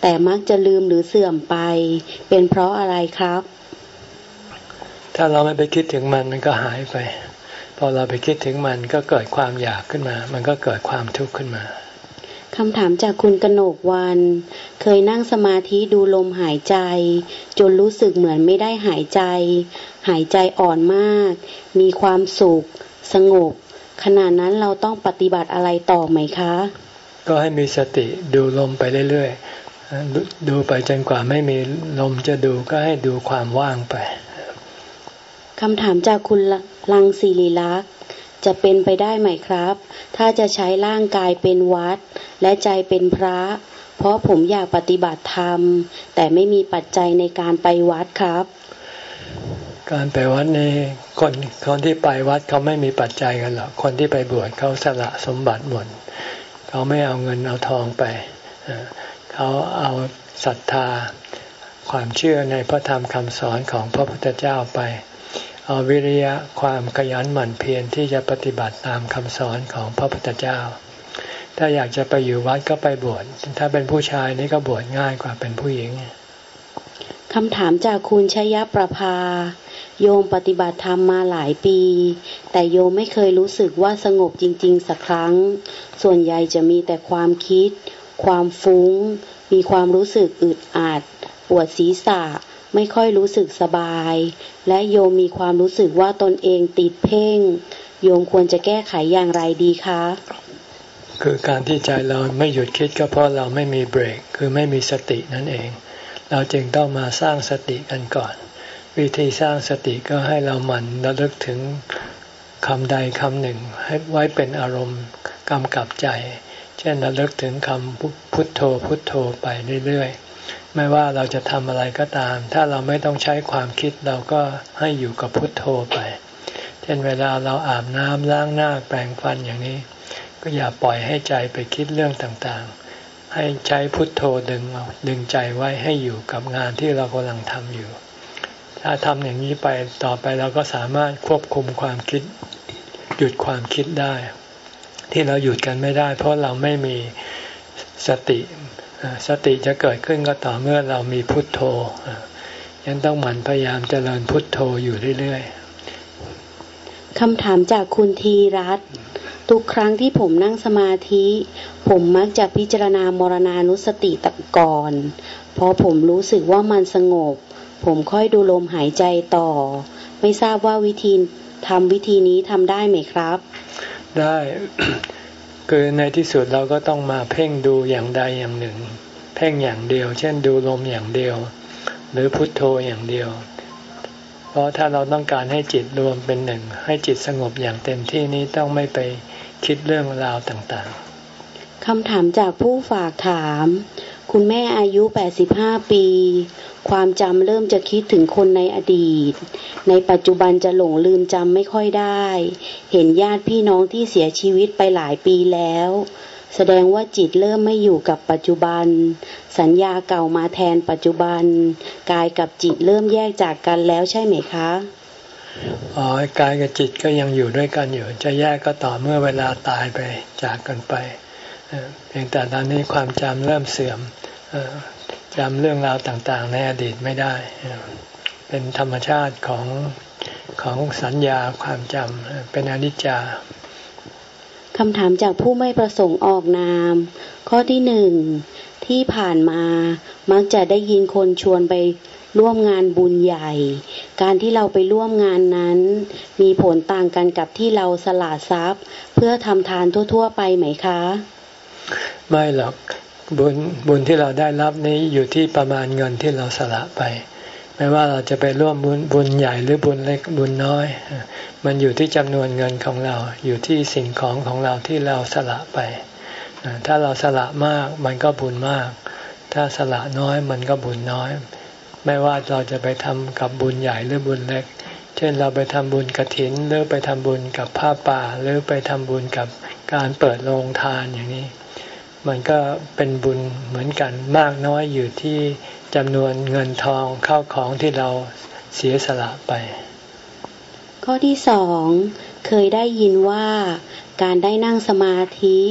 แต่มักจะลืมหรือเสื่อมไปเป็นเพราะอะไรครับถ้าเราไม่ไปคิดถึงมันมันก็หายไปพอเราไปคิดถึงมันก็เกิดความอยากขึ้นมามันก็เกิดความทุกข์ขึ้นมาคำถามจากคุณกนกวันเคยนั่งสมาธิดูลมหายใจจนรู้สึกเหมือนไม่ได้หายใจหายใจอ่อนมากมีความสุขสงบขณะนั้นเราต้องปฏิบัติอะไรต่อไหมคะก็ให้มีสติดูลมไปเรื่อยๆดูไปจนกว่าไม่มีลมจะดูก็ให้ดูความว่างไปคำถามจากคุณลังศิริลักษณ์จะเป็นไปได้ไหมครับถ้าจะใช้ร่างกายเป็นวัดและใจเป็นพระเพราะผมอยากปฏิบัติธรรมแต่ไม่มีปัจจัยในการไปวัดครับการไปวัดนี่คนคนที่ไปวัดเขาไม่มีปัจจัยกันหรอกคนที่ไปบวชเขาสละสมบัติหมดเขาไม่เอาเงินเอาทองไปเขาเอาศรัทธาความเชื่อในพระธรรมคำสอนของพระพุทธเจ้าไปเอาวิริยะความขยันหมั่นเพียรที่จะปฏิบัติตามคำสอนของพระพุทธเจ้าถ้าอยากจะไปอยู่วัดก็ไปบวชถ้าเป็นผู้ชายนี่ก็บวชง่ายกว่าเป็นผู้หญิงคำถามจากคุณชยประภาโยมปฏิบัติธรรมมาหลายปีแต่โยมไม่เคยรู้สึกว่าสงบจริงๆสักครั้งส่วนใหญ่จะมีแต่ความคิดความฟุ้งมีความรู้สึกอึดอัดปวดศีรษะไม่ค่อยรู้สึกสบายและโยมมีความรู้สึกว่าตนเองติดเพ่งโยมควรจะแก้ไขอย่างไรดีคะคือการที่ใจเราไม่หยุดคิดก็เพราะเราไม่มีเบรกคือไม่มีสตินั่นเองเราจึงต้องมาสร้างสติกันก่อนวิธีสร้างสติก็ให้เราหมั่นระลึกถึงคำใดคำหนึ่งให้ไว้เป็นอารมณ์กำกับใจเช่นระลึกถึงคำพุทโธพุทโธไปเรื่อยๆไม่ว่าเราจะทำอะไรก็ตามถ้าเราไม่ต้องใช้ความคิดเราก็ให้อยู่กับพุทโธไปเช่นเวลาเราอาบน้ำล้างหน้าแปรงฟันอย่างนี้ก็อย่าปล่อยให้ใจไปคิดเรื่องต่างๆให้ใช้พุทโธดึงดึงใจไว้ให้อยู่กับงานที่เรากำลังทำอยู่ถ้าทำอย่างนี้ไปต่อไปเราก็สามารถควบคุมความคิดหยุดความคิดได้ที่เราหยุดกันไม่ได้เพราะเราไม่มีสติสติจะเกิดขึ้นก็ต่อเมื่อเรามีพุทโธยังต้องหมั่นพยายามเจริญพุทโธอยู่เรื่อยๆคำถามจากคุณธีรัตน์ทุกครั้งที่ผมนั่งสมาธิผมมักจะพิจารณามรณานุสติตะก่อนพอผมรู้สึกว่ามันสงบผมค่อยดูลมหายใจต่อไม่ทราบว่าวิธีทำวิธีนี้ทำได้ไหมครับได้ คือในที่สุดเราก็ต้องมาเพ่งดูอย่างใดอย่างหนึ่งเพ่งอย่างเดียวเช่นดูลมอย่างเดียวหรือพุทโธอย่างเดียวเพราะถ้าเราต้องการให้จิตรวมเป็นหนึ่งให้จิตสงบอย่างเต็มที่นี้ต้องไม่ไปคิดเรื่องราวต่างๆคำถามจากผู้ฝากถามคุณแม่อายุแปดสิบห้าปีความจำเริ่มจะคิดถึงคนในอดีตในปัจจุบันจะหลงลืมจำไม่ค่อยได้เห็นญาติพี่น้องที่เสียชีวิตไปหลายปีแล้วแสดงว่าจิตเริ่มไม่อยู่กับปัจจุบันสัญญาเก่ามาแทนปัจจุบันกายกับจิตเริ่มแยกจากกันแล้วใช่ไหมคะอ๋อกายกับจิตก็ยังอยู่ด้วยกันอยู่จะแยกก็ต่อเมื่อเวลาตายไปจากกันไปเพียงแต่ตอนนี้ความจำเริ่มเสื่อมจำเรื่องราวต่างๆในอดีตไม่ได้เป็นธรรมชาติของของสัญญาความจำเป็นอนิจจาคำถามจากผู้ไม่ประสงค์ออกนามข้อที่หนึ่งที่ผ่านมามักจะได้ยินคนชวนไปร่วมงานบุญใหญ่การที่เราไปร่วมงานนั้นมีผลต่างกันกับที่เราสละทรัพย์เพื่อทำทานทั่วๆไปไหมคะไม่หรอกบุญบุญที่เราได้รับนี้อยู่ที่ประมาณเงินที่เราสละไปไม่ว่าเราจะไปร่วมบุญบุญใหญ่หรือบุญเล็กบุญน้อยมันอยู่ที่จำนวนเงินของเราอยู่ที่สิ่งของของเราที่เราสละไปถ้าเราสละมากมันก็บุญมากถ้าสละน้อยมันก็บุญน้อยไม่ว่าเราจะไปทำกับบุญใหญ่หรือบุญเล็กเช่นเราไปทำบุญกฐินหรือไปทำบุญกับผ้าป่าหรือไปทำบุญกับการเปิดโรงทานอย่างนี้มันก็เป็นบุญเหมือนกันมากน้อยอยู่ที่จำนวนเงินทองเข้าของที่เราเสียสละไปข้อที่สองเคยได้ยินว่าการได้นั่งสมาธิ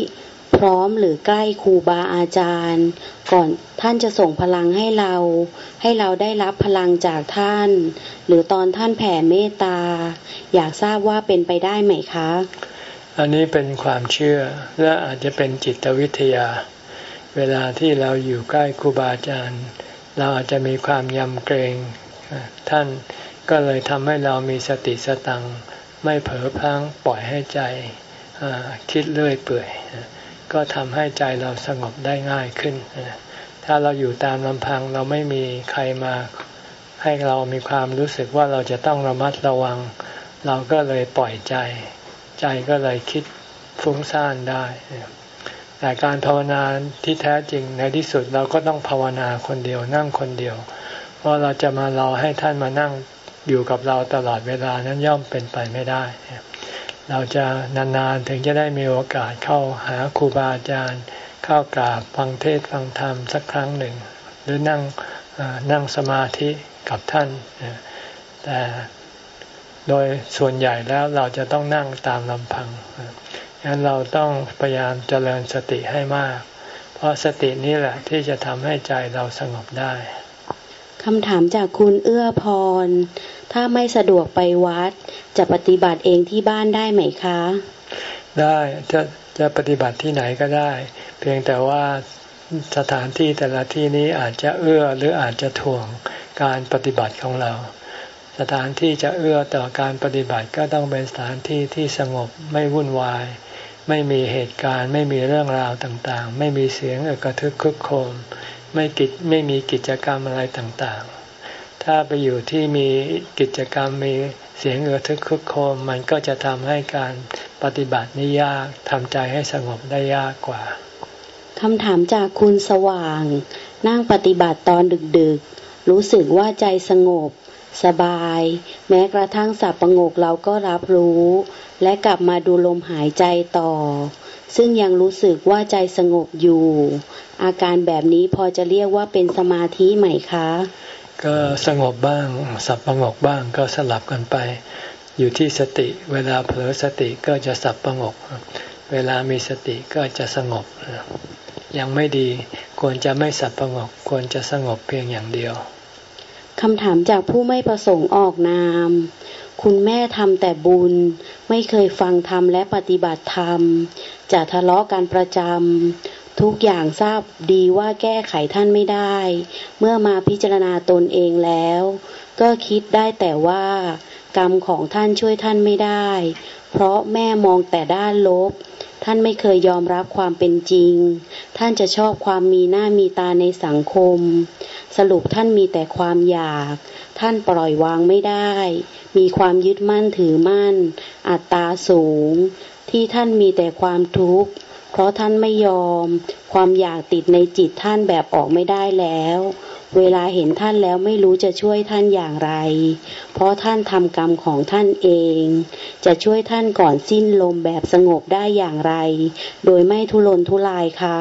พร้อมหรือใกล้ครูบาอาจารย์ก่อนท่านจะส่งพลังให้เราให้เราได้รับพลังจากท่านหรือตอนท่านแผ่เมตตาอยากทราบว่าเป็นไปได้ไหมคะอันนี้เป็นความเชื่อและอาจจะเป็นจิตวิทยาเวลาที่เราอยู่ใกล้ครูบาอาจารย์เราอาจจะมีความยำเกรงท่านก็เลยทำให้เรามีสติสตังไม่เผลอพลั้งปล่อยให้ใจคิดเรื่อยเปื่อยก็ทำให้ใจเราสงบได้ง่ายขึ้นถ้าเราอยู่ตามลำพังเราไม่มีใครมาให้เรามีความรู้สึกว่าเราจะต้องระมัดระวังเราก็เลยปล่อยใจใจก็เลยคิดฟุ้งซ่านได้แต่การภาวนาที่แท้จริงในที่สุดเราก็ต้องภาวนาคนเดียวนั่งคนเดียวเพราะเราจะมารอให้ท่านมานั่งอยู่กับเราตลอดเวลานั้นย่อมเป็นไปไม่ได้เราจะนานๆถึงจะได้มีโอกาสเข้าหาครูบาอาจารย์เข้ากราบฟังเทศน์ฟังธรรมสักครั้งหนึ่งหรือนั่งนั่งสมาธิกับท่านแต่โดยส่วนใหญ่แล้วเราจะต้องนั่งตามลำพังงั้นเราต้องพยายามเจริญสติให้มากเพราะสตินี้แหละที่จะทำให้ใจเราสงบได้คำถามจากคุณเอื้อพรถ้าไม่สะดวกไปวัดจะปฏิบัติเองที่บ้านได้ไหมคะได้จะจะปฏิบัติที่ไหนก็ได้เพียงแต่ว่าสถานที่แต่ละที่นี้อาจจะเอื้อหรืออาจจะถ่วงการปฏิบัติของเราสถานที่จะเอื้อต่อการปฏิบัติก็ต้องเป็นสถานที่ที่สงบไม่วุ่นวายไม่มีเหตุการณ์ไม่มีเรื่องราวต่างๆไม่มีเสียงอึกระทึกครึกโครมไม่กิจไม่มีกิจกรรมอะไรต่างๆถ้าไปอยู่ที่มีกิจกรรมมีเสียงอึกระทึกครึกโครมมันก็จะทำให้การปฏิบัตินี่ยากทำใจให้สงบได้ยากกว่าคำถามจากคุณสว่างนั่งปฏิบัติตอนดึกๆรู้สึกว่าใจสงบสบายแม้กระทั่งสับประงกเราก็รับรู้และกลับมาดูลมหายใจต่อซึ่งยังรู้สึกว่าใจสงบอยู่อาการแบบนี้พอจะเรียกว่าเป็นสมาธิไหมคะก็สงบบ้างสับประงกบ้างก็สลับกันไปอยู่ที่สติเวลาเผลอสติก็จะสับประงกเวลามีสติก็จะสงบยังไม่ดีควรจะไม่สับประงกควรจะสงบเพียงอย่างเดียวคำถามจากผู้ไม่ประสงค์ออกนามคุณแม่ทำแต่บุญไม่เคยฟังธรรมและปฏิบัติธรรมจะทะเลาะกันประจำทุกอย่างทราบดีว่าแก้ไขท่านไม่ได้เมื่อมาพิจารณาตนเองแล้วก็คิดได้แต่ว่ากรรมของท่านช่วยท่านไม่ได้เพราะแม่มองแต่ด้านลบท่านไม่เคยยอมรับความเป็นจริงท่านจะชอบความมีหน้ามีตาในสังคมสรุปท่านมีแต่ความอยากท่านปล่อยวางไม่ได้มีความยึดมั่นถือมั่นอัตตาสูงที่ท่านมีแต่ความทุกข์เพราะท่านไม่ยอมความอยากติดในจิตท่านแบบออกไม่ได้แล้วเวลาเห็นท่านแล้วไม่รู้จะช่วยท่านอย่างไรเพราะท่านทำกรรมของท่านเองจะช่วยท่านก่อนสิ้นลมแบบสงบได้อย่างไรโดยไม่ทุรนทุรายคะ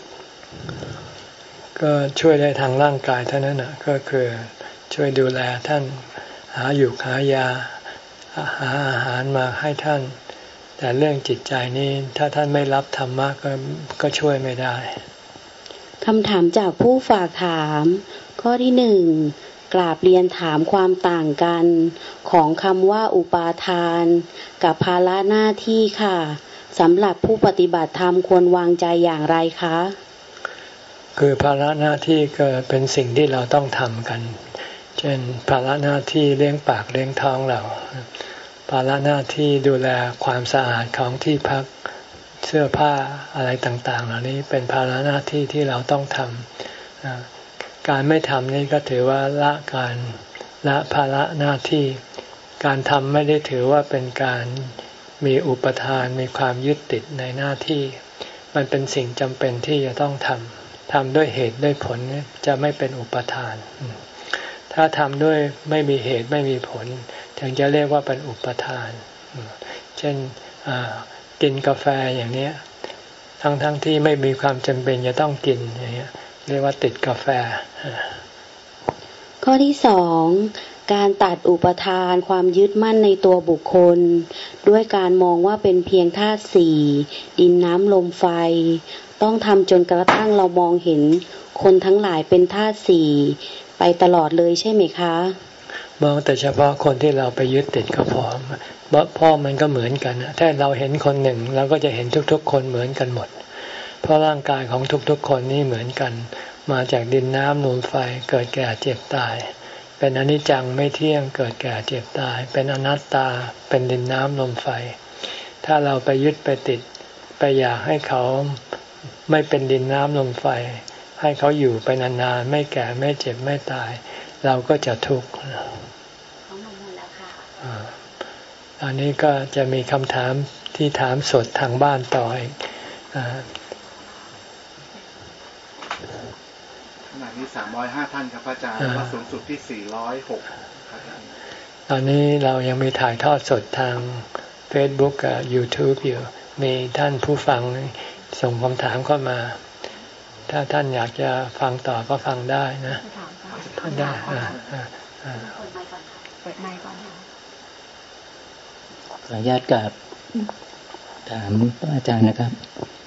ก็ช่วยได้ทางร่างกายเท่านั้นนะก็คือช่วยดูแลท่านหาอยู่หายาหาอาหารมาให้ท่านแต่เรื่องจิตใจนี้ถ้าท่านไม่รับธรรมะก็ก็ช่วยไม่ได้คำถามจากผู้ฝากถามข้อที่หนึ่งกราบเรียนถามความต่างกันของคำว่าอุปาทานกับภาระหน้าที่ค่ะสำหรับผู้ปฏิบัติธรรมควรวางใจอย่างไรคะคือภาระหน้าที่ก็เป็นสิ่งที่เราต้องทำกันเช่นภาระหน้าที่เลี้ยงปากเลี้ยงท้องเราภาระหน้าที่ดูแลความสะอาดของที่พักเสื้อผ้าอะไรต่างๆเหล่านี้เป็นภาระหน้าที่ที่เราต้องทำการไม่ทำนี่ก็ถือว่าละการละภาระหน้าที่การทำไม่ได้ถือว่าเป็นการมีอุปทานมีความยึดติดในหน้าที่มันเป็นสิ่งจำเป็นที่จะต้องทำทำด้วยเหตุด้วยผลจะไม่เป็นอุปทานถ้าทำด้วยไม่มีเหตุไม่มีผลถึงจะเรียกว่าเป็นอุปทานเช่นกินกาแฟอย่างนี้ทั้งๆ ท, ที่ไม่มีความจำเป็นจะต้องกินอย่างนี้เรียกว่าติดกาแฟข้อที่สองการตัดอุปทานความยึดมั่นในตัวบุคคลด้วยการมองว่าเป็นเพียงธาตุสี่ดินน้ำลมไฟต้องทำจนกระทั่งเรามองเห็นคนทั้งหลายเป็นธาตุสี่ไปตลอดเลยใช่ไหมคะมองแต่เฉพาะคนที่เราไปยึดติดก็พอพ่อมันก็เหมือนกันถ้าเราเห็นคนหนึ่งเราก็จะเห็นทุกๆคนเหมือนกันหมดเพราะร่างกายของทุกๆคนนี่เหมือนกันมาจากดินน้ำลมไฟเกิดแก่เจ็บตายเป็นอนิจจังไม่เที่ยงเกิดแก่เจ็บตายเป็นอนัตตาเป็นดินน้ำลมไฟถ้าเราไปยึดไปติดไปอยากให้เขาไม่เป็นดินน้ำลมไฟให้เขาอยู่ไปนานๆไม่แก่ไม่เจ็บไม่ตายเราก็จะทุกข์ตอนนี้ก็จะมีคำถามที่ถามสดทางบ้านต่ออีกขณะนี้สามร้อยห้าท่านครับอาจารย์ว่าสูงสุดที่สี่ร้อยหกตอนนี้เรายังมีถ่ายทอดสดทาง Facebook กับ YouTube อยู่มีท่านผู้ฟังส่งคำถามเข้ามาถ้าท่านอยากจะฟังต่อก็ฟังได้นะได้เปิดไมค์ก่อนขออนุญาตกับถามอาจารย์นะครับ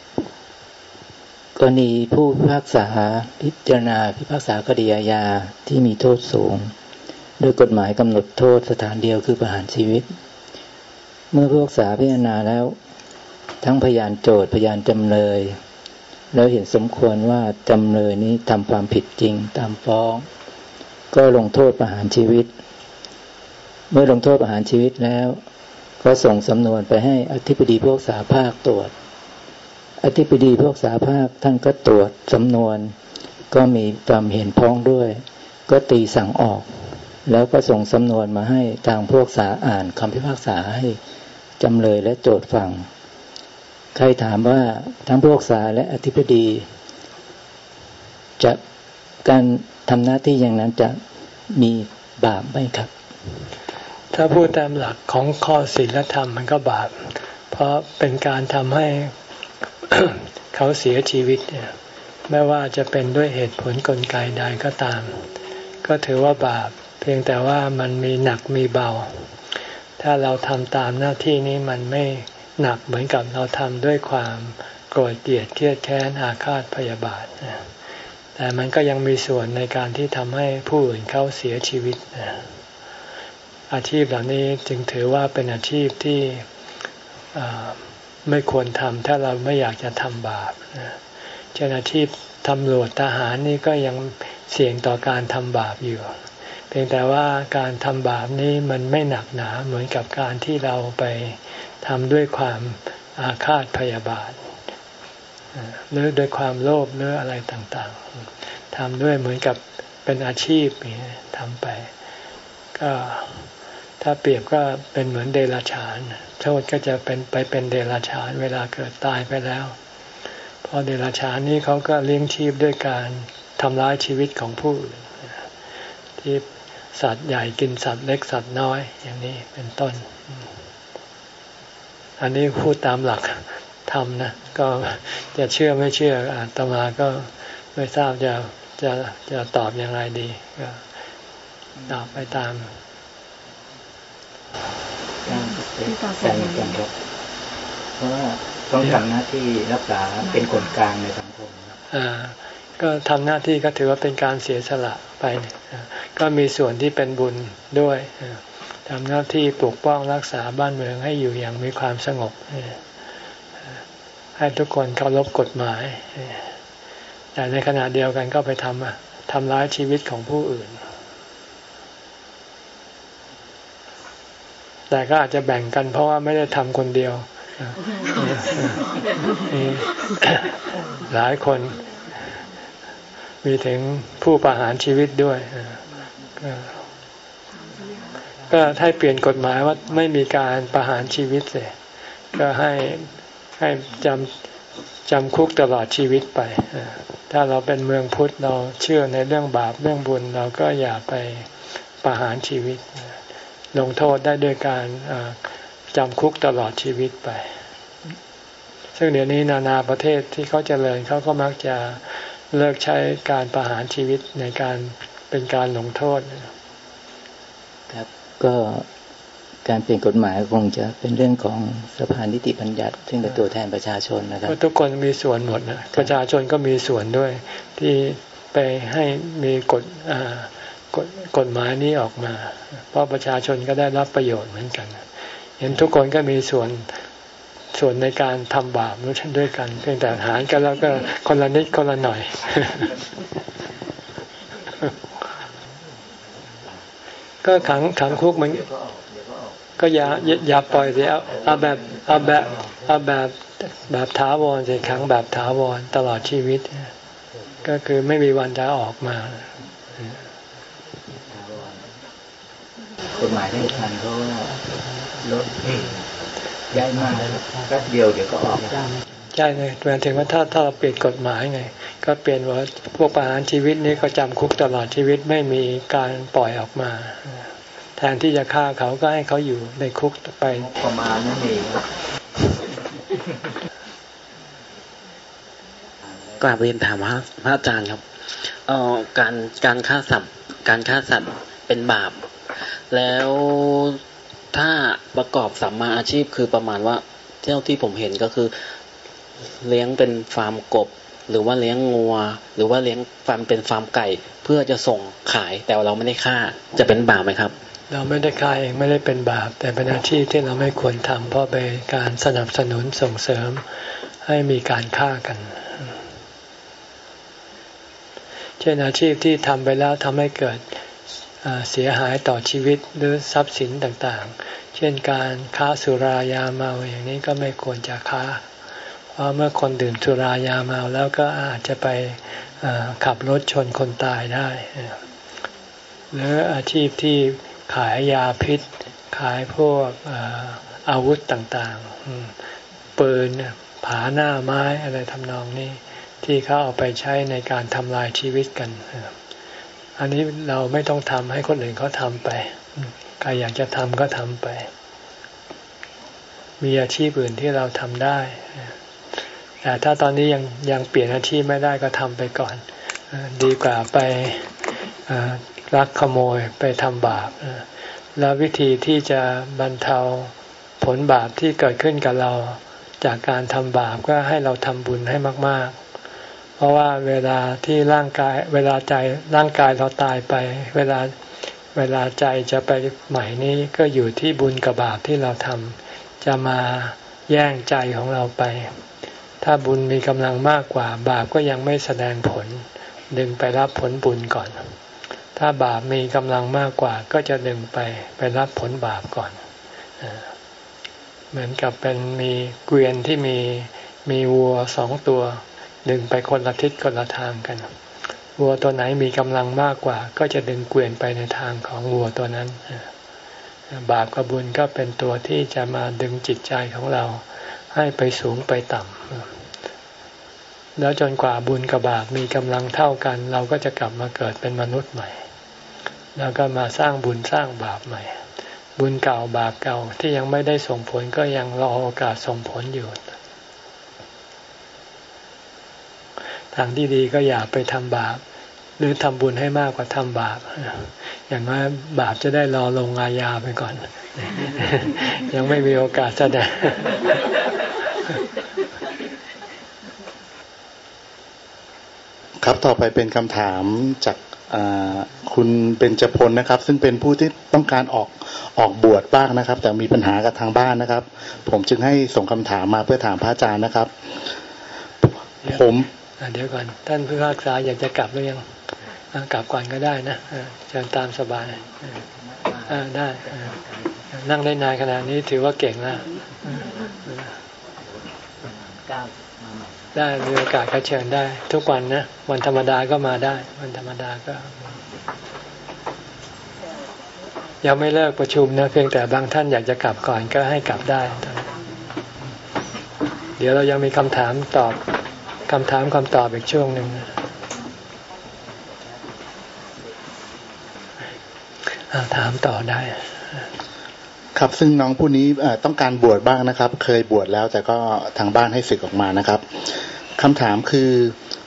กรณีผู้พิพากษาพิจารณาพิพากษาคดีอาญาที่มีโทษสูงโดยกฎหมายกำหนดโทษสถานเดียวคือประหารชีวิตเมื่อผู้พิพากษาพิจารณาแล้วทั้งพยานโจทก์พยานจำเลยแล้วเห็นสมควรว่าจำเลยนี้ทำความผิดจริงตามฟ้องก็ลงโทษประหารชีวิตเมื่อลงโทษประหารชีวิตแล้วก็ส่งสำนวนไปให้อธิบดีผู้พิพากษาภาคตรวจอธิบดีผู้พิพากษาภาคท่านก็ตรวจสำนวนก็มีความเห็นพ้องด้วยก็ตีสั่งออกแล้วก็ส่งสำนวนมาให้ทางผู้พิพากษาอ่านคำพิพากษาให้จำเลยและโจทก์ฟังใครถามว่าทั้งผู้พิพากษาและอธิบดีจะการทำหน้าที่อย่างนั้นจะมีบาปไหมครับถ้าพูดตามหลักของข้อศีลธรรมมันก็บาปเพราะเป็นการทำให้ เขาเสียชีวิตเนี่ยไม่ว่าจะเป็นด้วยเหตุผลกลไกใดก็ตามก็ถือว่าบาปเพียงแต่ว่ามันมีหนักมีเบาถ้าเราทำตามหน้าที่นี้มันไม่หนักเหมือนกับเราทำด้วยความโกรธเกลียดเครียดแค้นอาฆาตพยาบาทแต่มันก็ยังมีส่วนในการที่ทำให้ผู้อื่นเขาเสียชีวิตอาชีพเหล่านี้จึงถือว่าเป็นอาชีพที่ไม่ควรทำถ้าเราไม่อยากจะทำบาปเช่นอาชีพตำรวจทหารนี่ก็ยังเสี่ยงต่อการทำบาปอยู่เพียงแต่ว่าการทำบาปนี้มันไม่หนักหนาเหมือนกับการที่เราไปทำด้วยความอาฆาตพยาบาทหรือด้วยความโลภหรืออะไรต่างๆทำด้วยเหมือนกับเป็นอาชีพทำไปก็ถ้าเปรียบก็เป็นเหมือนเดรัจฉานโทษก็จะเป็นไปเป็นเดรัจฉานเวลาเกิดตายไปแล้วเพราะเดรัจฉานนี้เขาก็เลี้ยงชีพด้วยการทำร้ายชีวิตของผู้อื่นที่สัตว์ใหญ่กินสัตว์เล็กสัตว์น้อยอย่างนี้เป็นต้นอันนี้พูดตามหลักธรรมนะก็จะเชื่อไม่เชื่ออาตมาก็ไม่ทราบจะจะจะตอบอย่างไรดีก็ตอบไปตามการเป็นครับเพราะว่าต้องทำหน้าที่รักษาเป็นคนกลางในสังคมอ่าก็ทำหน้าที่ก็ถือว่าเป็นการเสียสละไปก็มีส่วนที่เป็นบุญด้วยทำหน้าที่ปกป้องรักษาบ้านเมืองให้อยู่อย่างมีความสงบให้ทุกคนเคารพกฎหมายแต่ในขณะเดียวกันก็ไปทำทำร้ายชีวิตของผู้อื่นแต่ก็อาจจะแบ่งกันเพราะว่าไม่ได้ทำคนเดียวหลายคนมีถึงผู้ประหารชีวิตด้วยก็ให้เปลี่ยนกฎหมายว่าไม่มีการประหารชีวิตเลยก็ให้ให้จำจำคุกตลอดชีวิตไปถ้าเราเป็นเมืองพุทธเราเชื่อในเรื่องบาปเรื่องบุญเราก็อย่าไปประหารชีวิตลงโทษได้ด้วยการจำคุกตลอดชีวิตไปซึ่งเดี๋ยวนี้นานาประเทศที่เขาเจริญเขาก็มักจะเลิกใช้การประหารชีวิตในการเป็นการลงโทษก็การเปลี่ยนกฎหมายคงจะเป็นเรื่องของสภานิติบัญญัติซึ่งเป็นตัวแทนประชาชนนะครับทุกคนมีส่วนหมดนะประชาชนก็มีส่วนด้วยที่ไปให้มีกฎกฎกฎหมายนี้ออกมาเพราะประชาชนก็ได้รับประโยชน์เหมือนกันเห็นทุกคนก็มีส่วนส่วนในการทำบาปด้วยกันเพียงแต่หารกันแล้วก็คนละนิดคนละหน่อยก็ขังขังคุกมันก็อย่าอย่าปล่อยสิเอาเอาแบบเอาแบบเอาแบบแบบถาวรสิขังแบบถาวรตลอดชีวิตก็คือไม่มีวันจะออกมากฎหมายที่ทันก็ลดย้ายมาแป๊บเดียวเดี๋ยวก็ออกใช่เลยหมายถึงว่าถ้าถ้าเราเปลี่ยนกฎหมายไงก็เปลี่ยนว่าพวกประหารชีวิตนี้ก็จำคุกตลอดชีวิตไม่มีการปล่อยออกมาแทนที่จะฆ่าเขาก็ให้เขาอยู่ในคุกไปประมาณนั้นเองกราบเรียนถามพระพระอาจารย์ครับเอ่อการการฆ่าสัตว์การฆ่าสัตว์เป็นบาปแล้วถ้าประกอบสัมมาอาชีพคือประมาณว่าเท่าที่ผมเห็นก็คือเลี้ยงเป็นฟาร์มกบหรือว่าเลี้ยงงัวหรือว่าเลี้ยงฟาร์มเป็นฟาร์มไก่เพื่อจะส่งขายแต่เราไม่ได้ฆ่าจะเป็นบาปไหมครับเราไม่ได้ฆ่าเองไม่ได้เป็นบาปแต่เป็นอาชีพที่เราไม่ควรทำเพราะเป็นการสนับสนุนส่งเสริมให้มีการฆ่ากันเช่นอาชีพที่ทำไปแล้วทำให้เกิดเสียหายต่อชีวิตหรือทรัพย์สินต่างๆเช่นการค้าสุรายาเมาอย่างนี้ก็ไม่ควรจะค้าเพราะเมื่อคนดื่มสุรายาเมาแล้วก็อาจจะไปขับรถชนคนตายได้หรืออาชีพที่ขายยาพิษขายพวกอาวุธต่างๆปืนผาหน้าไม้อะไรทำนองนี้ที่เขาเอาไปใช้ในการทำลายชีวิตกันอันนี้เราไม่ต้องทำให้คนอื่นเขาทำไปใครอยากจะทำก็ทำไปมีอาชีพอื่นที่เราทำได้แต่ถ้าตอนนี้ยังยังเปลี่ยนอาชีพไม่ได้ก็ทำไปก่อนดีกว่าไปลักขโมยไปทำบาปแล้ววิธีที่จะบรรเทาผลบาปที่เกิดขึ้นกับเราจากการทำบาปก็ให้เราทำบุญให้มากๆเพราะว่าเวลาที่ร่างกายเวลาใจร่างกายเราตายไปเวลาเวลาใจจะไปใหม่นี้ก็อยู่ที่บุญกับบาปที่เราทำจะมาแย่งใจของเราไปถ้าบุญมีกำลังมากกว่าบาปก็ยังไม่แสดงผลดึงไปรับผลบุญก่อนถ้าบาปมีกำลังมากกว่าก็จะดึงไปไปรับผลบาปก่อนเหมือนกับเป็นมีเกวียนที่มีมีวัวสองตัวดึงไปคนละทิศคนละทางกันวัวตัวไหนมีกำลังมากกว่าก็จะดึงเกวียนไปในทางของวัวตัวนั้นบาปกับบุญก็เป็นตัวที่จะมาดึงจิตใจของเราให้ไปสูงไปต่ำแล้วจนกว่าบุญกับบาปมีกำลังเท่ากันเราก็จะกลับมาเกิดเป็นมนุษย์ใหม่แล้วก็มาสร้างบุญสร้างบาปใหม่บุญเก่าบาปเก่าที่ยังไม่ได้ส่งผลก็ยังรอโอกาสส่งผลอยู่ทางที่ดีก็อย่าไปทำบาปหรือทำบุญให้มากกว่าทำบาปอย่างน้อยบาปจะได้รอลงอาญาไปก่อนยังไม่มีโอกาสแสดงครับต่อไปเป็นคำถามจากคุณเบญจพลนะครับซึ่งเป็นผู้ที่ต้องการออกออกบวชบ้างนะครับแต่มีปัญหากับทางบ้านนะครับผมจึงให้ส่งคำถามมาเพื่อถามพระอาจารย์นะครับผมเดี๋ยวก่อนท่านผู้พิพากษาอยากจะกลับหรือยังกลับก่อนก็ได้นะเชิญตามสบายได้นั่งได้นานขนาดนี้ถือว่าเก่งแล้วได้มีโอกาสก็เชิญได้ทุกวันนะวันธรรมดาก็มาได้วันธรรมดาก็ยังไม่เลิกประชุมนะเพียงแต่บางท่านอยากจะกลับก่อนก็ให้กลับได้เดี๋ยวเรายังมีคำถามตอบคำถามคำตอบอีกช่วงหนึ่งถามต่อได้ครับซึ่งน้องผู้นี้ต้องการบวชบ้างนะครับเคยบวชแล้วแต่ก็ทางบ้านให้สึกออกมานะครับคำถามคือ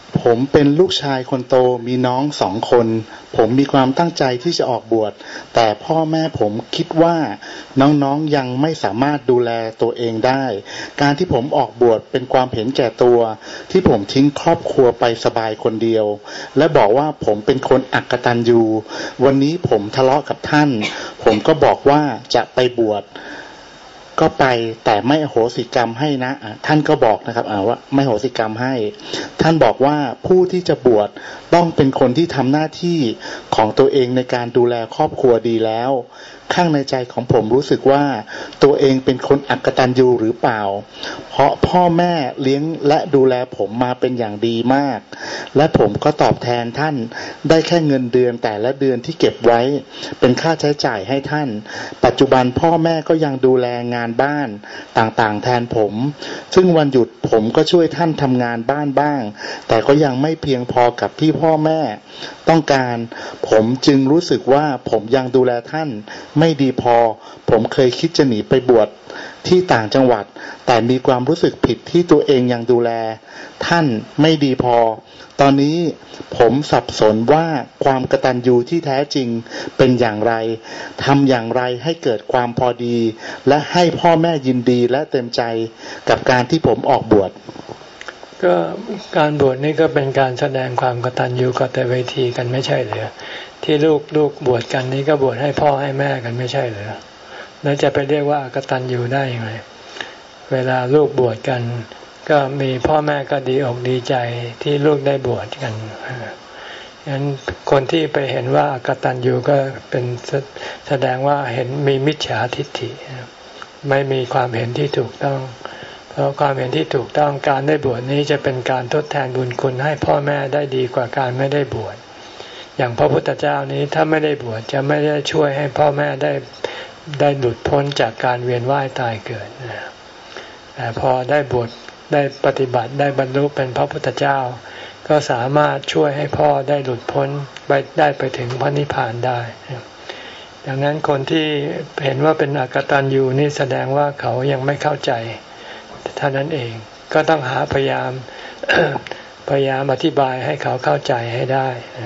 ผมเป็นลูกชายคนโตมีน้องสองคนผมมีความตั้งใจที่จะออกบวชแต่พ่อแม่ผมคิดว่าน้องๆยังไม่สามารถดูแลตัวเองได้การที่ผมออกบวชเป็นความเห็นแก่ตัวที่ผมทิ้งครอบครัวไปสบายคนเดียวและบอกว่าผมเป็นคนอักตันยูวันนี้ผมทะเลาะกับท่านผมก็บอกว่าจะไปบวชก็ไปแต่ไม่อโหสิกรรมให้นะท่านก็บอกนะครับว่าไม่อโหสิกรรมให้ท่านบอกว่าผู้ที่จะบวชต้องเป็นคนที่ทำหน้าที่ของตัวเองในการดูแลครอบครัวดีแล้วข้างในใจของผมรู้สึกว่าตัวเองเป็นคนอักตันยูหรือเปล่าเพราะพ่อแม่เลี้ยงและดูแลผมมาเป็นอย่างดีมากและผมก็ตอบแทนท่านได้แค่เงินเดือนแต่ละเดือนที่เก็บไว้เป็นค่าใช้จ่ายให้ท่านปัจจุบันพ่อแม่ก็ยังดูแลงานบ้านต่างๆแทนผมซึ่งวันหยุดผมก็ช่วยท่านทำงานบ้านบ้างแต่ก็ยังไม่เพียงพอกับที่พ่อแม่ต้องการผมจึงรู้สึกว่าผมยังดูแลท่านไม่ดีพอผมเคยคิดจะหนีไปบวชที่ต่างจังหวัดแต่มีความรู้สึกผิดที่ตัวเองยังดูแลท่านไม่ดีพอตอนนี้ผมสับสนว่าความกตัญญูที่แท้จริงเป็นอย่างไรทำอย่างไรให้เกิดความพอดีและให้พ่อแม่ยินดีและเต็มใจกับการที่ผมออกบวชก็การบวชนี่ก็เป็นการแสดงความกตัญญูกตเวทีกันไม่ใช่เหรอที่ลูกลูกบวชกันนี้ก็บวชให้พ่อให้แม่กันไม่ใช่เหรอแล้วจะไปเรียกว่ากตัญญูได้ยังไงเวลาลูกบวชกันก็มีพ่อแม่ก็ดีอกดีใจที่ลูกได้บวชกันฉะนั้นคนที่ไปเห็นว่ากตัญญูก็เป็นแสดงว่าเห็นมีมิจฉาทิฏฐิไม่มีความเห็นที่ถูกต้องเพราะความเห็นที่ถูกต้องการได้บวชนี้จะเป็นการทดแทนบุญคุณให้พ่อแม่ได้ดีกว่าการไม่ได้บวชอย่างพระพุทธเจ้านี้ถ้าไม่ได้บวชจะไม่ได้ช่วยให้พ่อแม่ได้ได้หลุดพ้นจากการเวียนว่ายตายเกิดแต่พอได้บวชได้ปฏิบัติได้บรรลุเป็นพระพุทธเจ้าก็สามารถช่วยให้พ่อได้หลุดพ้นไปได้ไปถึงพระนิพพานได้ดังนั้นคนที่เห็นว่าเป็นอกตัญญูนี่แสดงว่าเขายังไม่เข้าใจเท่านั้นเองก็ต้องหาพยายาม พยายามอธิบายให้เขาเข้าใจให้ได้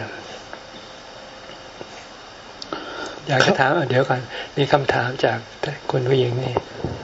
อยากจะถามเดี๋ยวก่อนมีคำถามจากคุณผู้หญิงนี่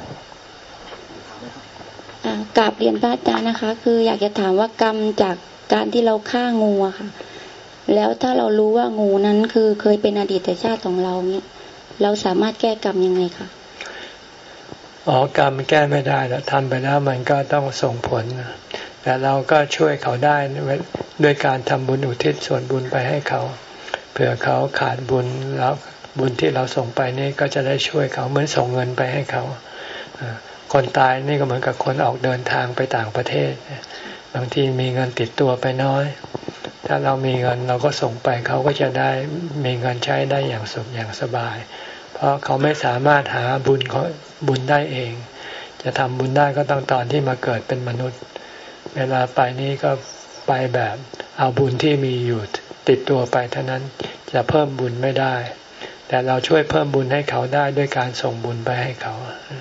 กราบเรียนพระอาจารย์นะคะคืออยากจะถามว่ากรรมจากการที่เราฆ่างูอะค่ะแล้วถ้าเรารู้ว่างูนั้นคือเคยเป็นอดีตชาติของเราเนี่ยเราสามารถแก้กรรมยังไงคะอ๋อกรรมแก้ไม่ได้แล้วทำไปแล้วมันก็ต้องส่งผลแต่เราก็ช่วยเขาได้ด้วยการทำบุญอุทิศส่วนบุญไปให้เขาเผื่อเขาขาดบุญแล้วบุญที่เราส่งไปนี่ก็จะได้ช่วยเขาเหมือนส่งเงินไปให้เขาคนตายนี่ก็เหมือนกับคนออกเดินทางไปต่างประเทศบางทีมีเงินติดตัวไปน้อยถ้าเรามีเงินเราก็ส่งไปเขาก็จะได้มีเงินใช้ได้อย่างสุขอย่างสบายเพราะเขาไม่สามารถหาบุญของบุญได้เองจะทำบุญได้ก็ต้องตอนที่มาเกิดเป็นมนุษย์เวลาไปนี้ก็ไปแบบเอาบุญที่มีอยู่ติดตัวไปเท่านั้นจะเพิ่มบุญไม่ได้แต่เราช่วยเพิ่มบุญให้เขาได้ด้วยการส่งบุญไปให้เขา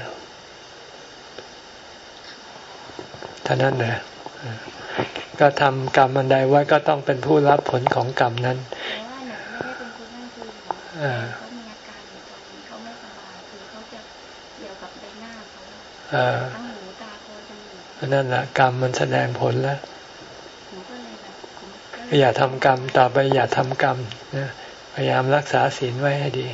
เท่านั้นนะก็ทำกรรมอันใดไว้ก็ต้องเป็นผู้รับผลของกรรมนั้นนั่นแหละกรรมมันแสดงผลแล้วอย่าทำกรรมต่อไปอย่าทำกรรมนะพยายามรักษาศีลไว้ให้ดี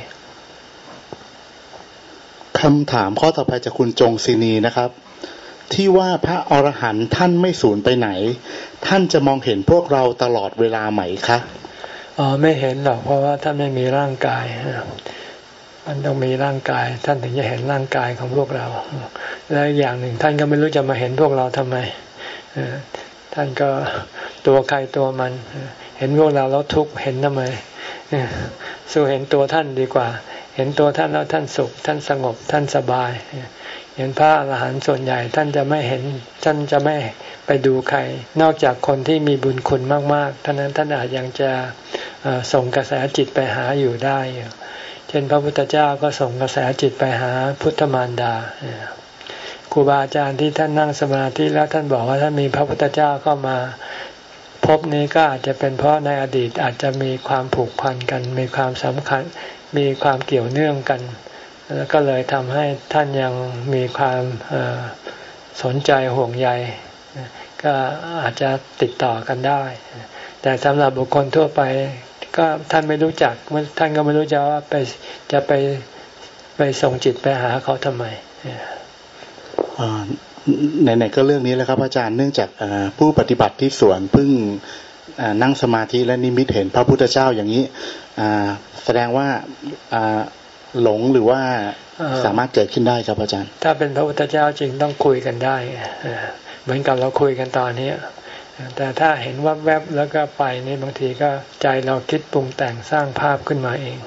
คำถามข้อต่อไปจากคุณจงศินีนะครับที่ว่าพระอรหันต์ท่านไม่สูญไปไหนท่านจะมองเห็นพวกเราตลอดเวลาไหมคะอ๋อไม่เห็นหรอกเพราะว่าท่านไม่มีร่างกายมันต้องมีร่างกายท่านถึงจะเห็นร่างกายของพวกเราและอย่างหนึ่งท่านก็ไม่รู้จะมาเห็นพวกเราทำไมท่านก็ตัวใครตัวมันเห็นพวกเราแล้วทุกข์เห็นทำไมสู้เห็นตัวท่านดีกว่าเห็นตัวท่านแล้วท่านสุขท่านสงบท่านสบายเห็นพระอรหันต์ส่วนใหญ่ท่านจะไม่เห็นท่านจะไม่ไปดูใครนอกจากคนที่มีบุญคุณมากๆเท่านั้นท่านอาจยังจะส่งกระแสจิตไปหาอยู่ได้เช่นพระพุทธเจ้าก็ส่งกระแสจิตไปหาพุทธมารดาครูบาอาจารย์ที่ท่านนั่งสมาธิแล้วท่านบอกว่าถ้ามีพระพุทธเจ้าเข้ามาพบนี้ก็อาจจะเป็นเพราะในอดีตอาจจะมีความผูกพันกันมีความสำคัญมีความเกี่ยวเนื่องกันแล้วก็เลยทำให้ท่านยังมีความสนใจห่วงใยก็อาจจะติดต่อกันได้แต่สำหรับบุคคลทั่วไปก็ท่านไม่รู้จักท่านก็ไม่รู้จะว่าไปจะไปไปส่งจิตไปหาเขาทำไมไหนๆก็เรื่องนี้แล้วครับอาจารย์เนื่องจากผู้ปฏิบัติที่สวนเพิ่งนั่งสมาธิและนิมิตเห็นพระพุทธเจ้าอย่างนี้แสดงว่าหลงหรือว่าสามารถเกิดขึ้นได้ครับอาจารย์ถ้าเป็นพระพุทธเจ้าจริงต้องคุยกันได้เหมือนกับเราคุยกันตอนนี้แต่ถ้าเห็นแวบๆแล้วก็ไปนี่บางทีก็ใจเราคิดปรุงแต่งสร้างภาพขึ้นมาเอง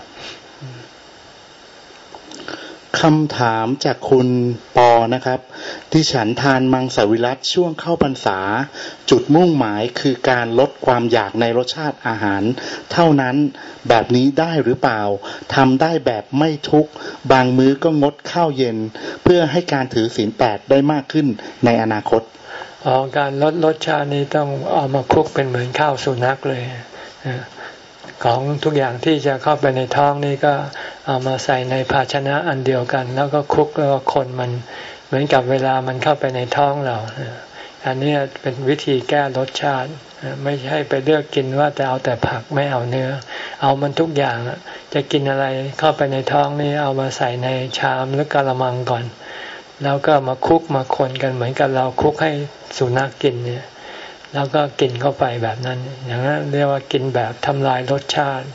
คำถามจากคุณปอนะครับที่ฉันทานมังสวิรัติช่วงเข้าพรรษาจุดมุ่งหมายคือการลดความอยากในรสชาติอาหารเท่านั้นแบบนี้ได้หรือเปล่าทำได้แบบไม่ทุกข์บางมื้อก็งดข้าวเย็นเพื่อให้การถือศีลแปดได้มากขึ้นในอนาคตอ๋อการลดรสชาตินี้ต้องเอามาคลุกเป็นเหมือนข้าวสุนัขเลยของทุกอย่างที่จะเข้าไปในท้องนี่ก็เอามาใส่ในภาชนะอันเดียวกันแล้วก็คลุกแล้วก็คนมันเหมือนกับเวลามันเข้าไปในท้องเราอันนี้เป็นวิธีแก้รสชาติไม่ใช่ไปเลือกกินว่าแต่เอาแต่ผักไม่เอาเนื้อเอามันทุกอย่างจะกินอะไรเข้าไปในท้องนี่เอามาใส่ในชามหรือกะละมังก่อนแล้วก็มาคลุกมาคนกันเหมือนกับเราคลุกให้สุนัขกินเนี่ยแล้วก็กินเข้าไปแบบนั้นอย่างนั้นเรียกว่ากินแบบทำลายรสชาติ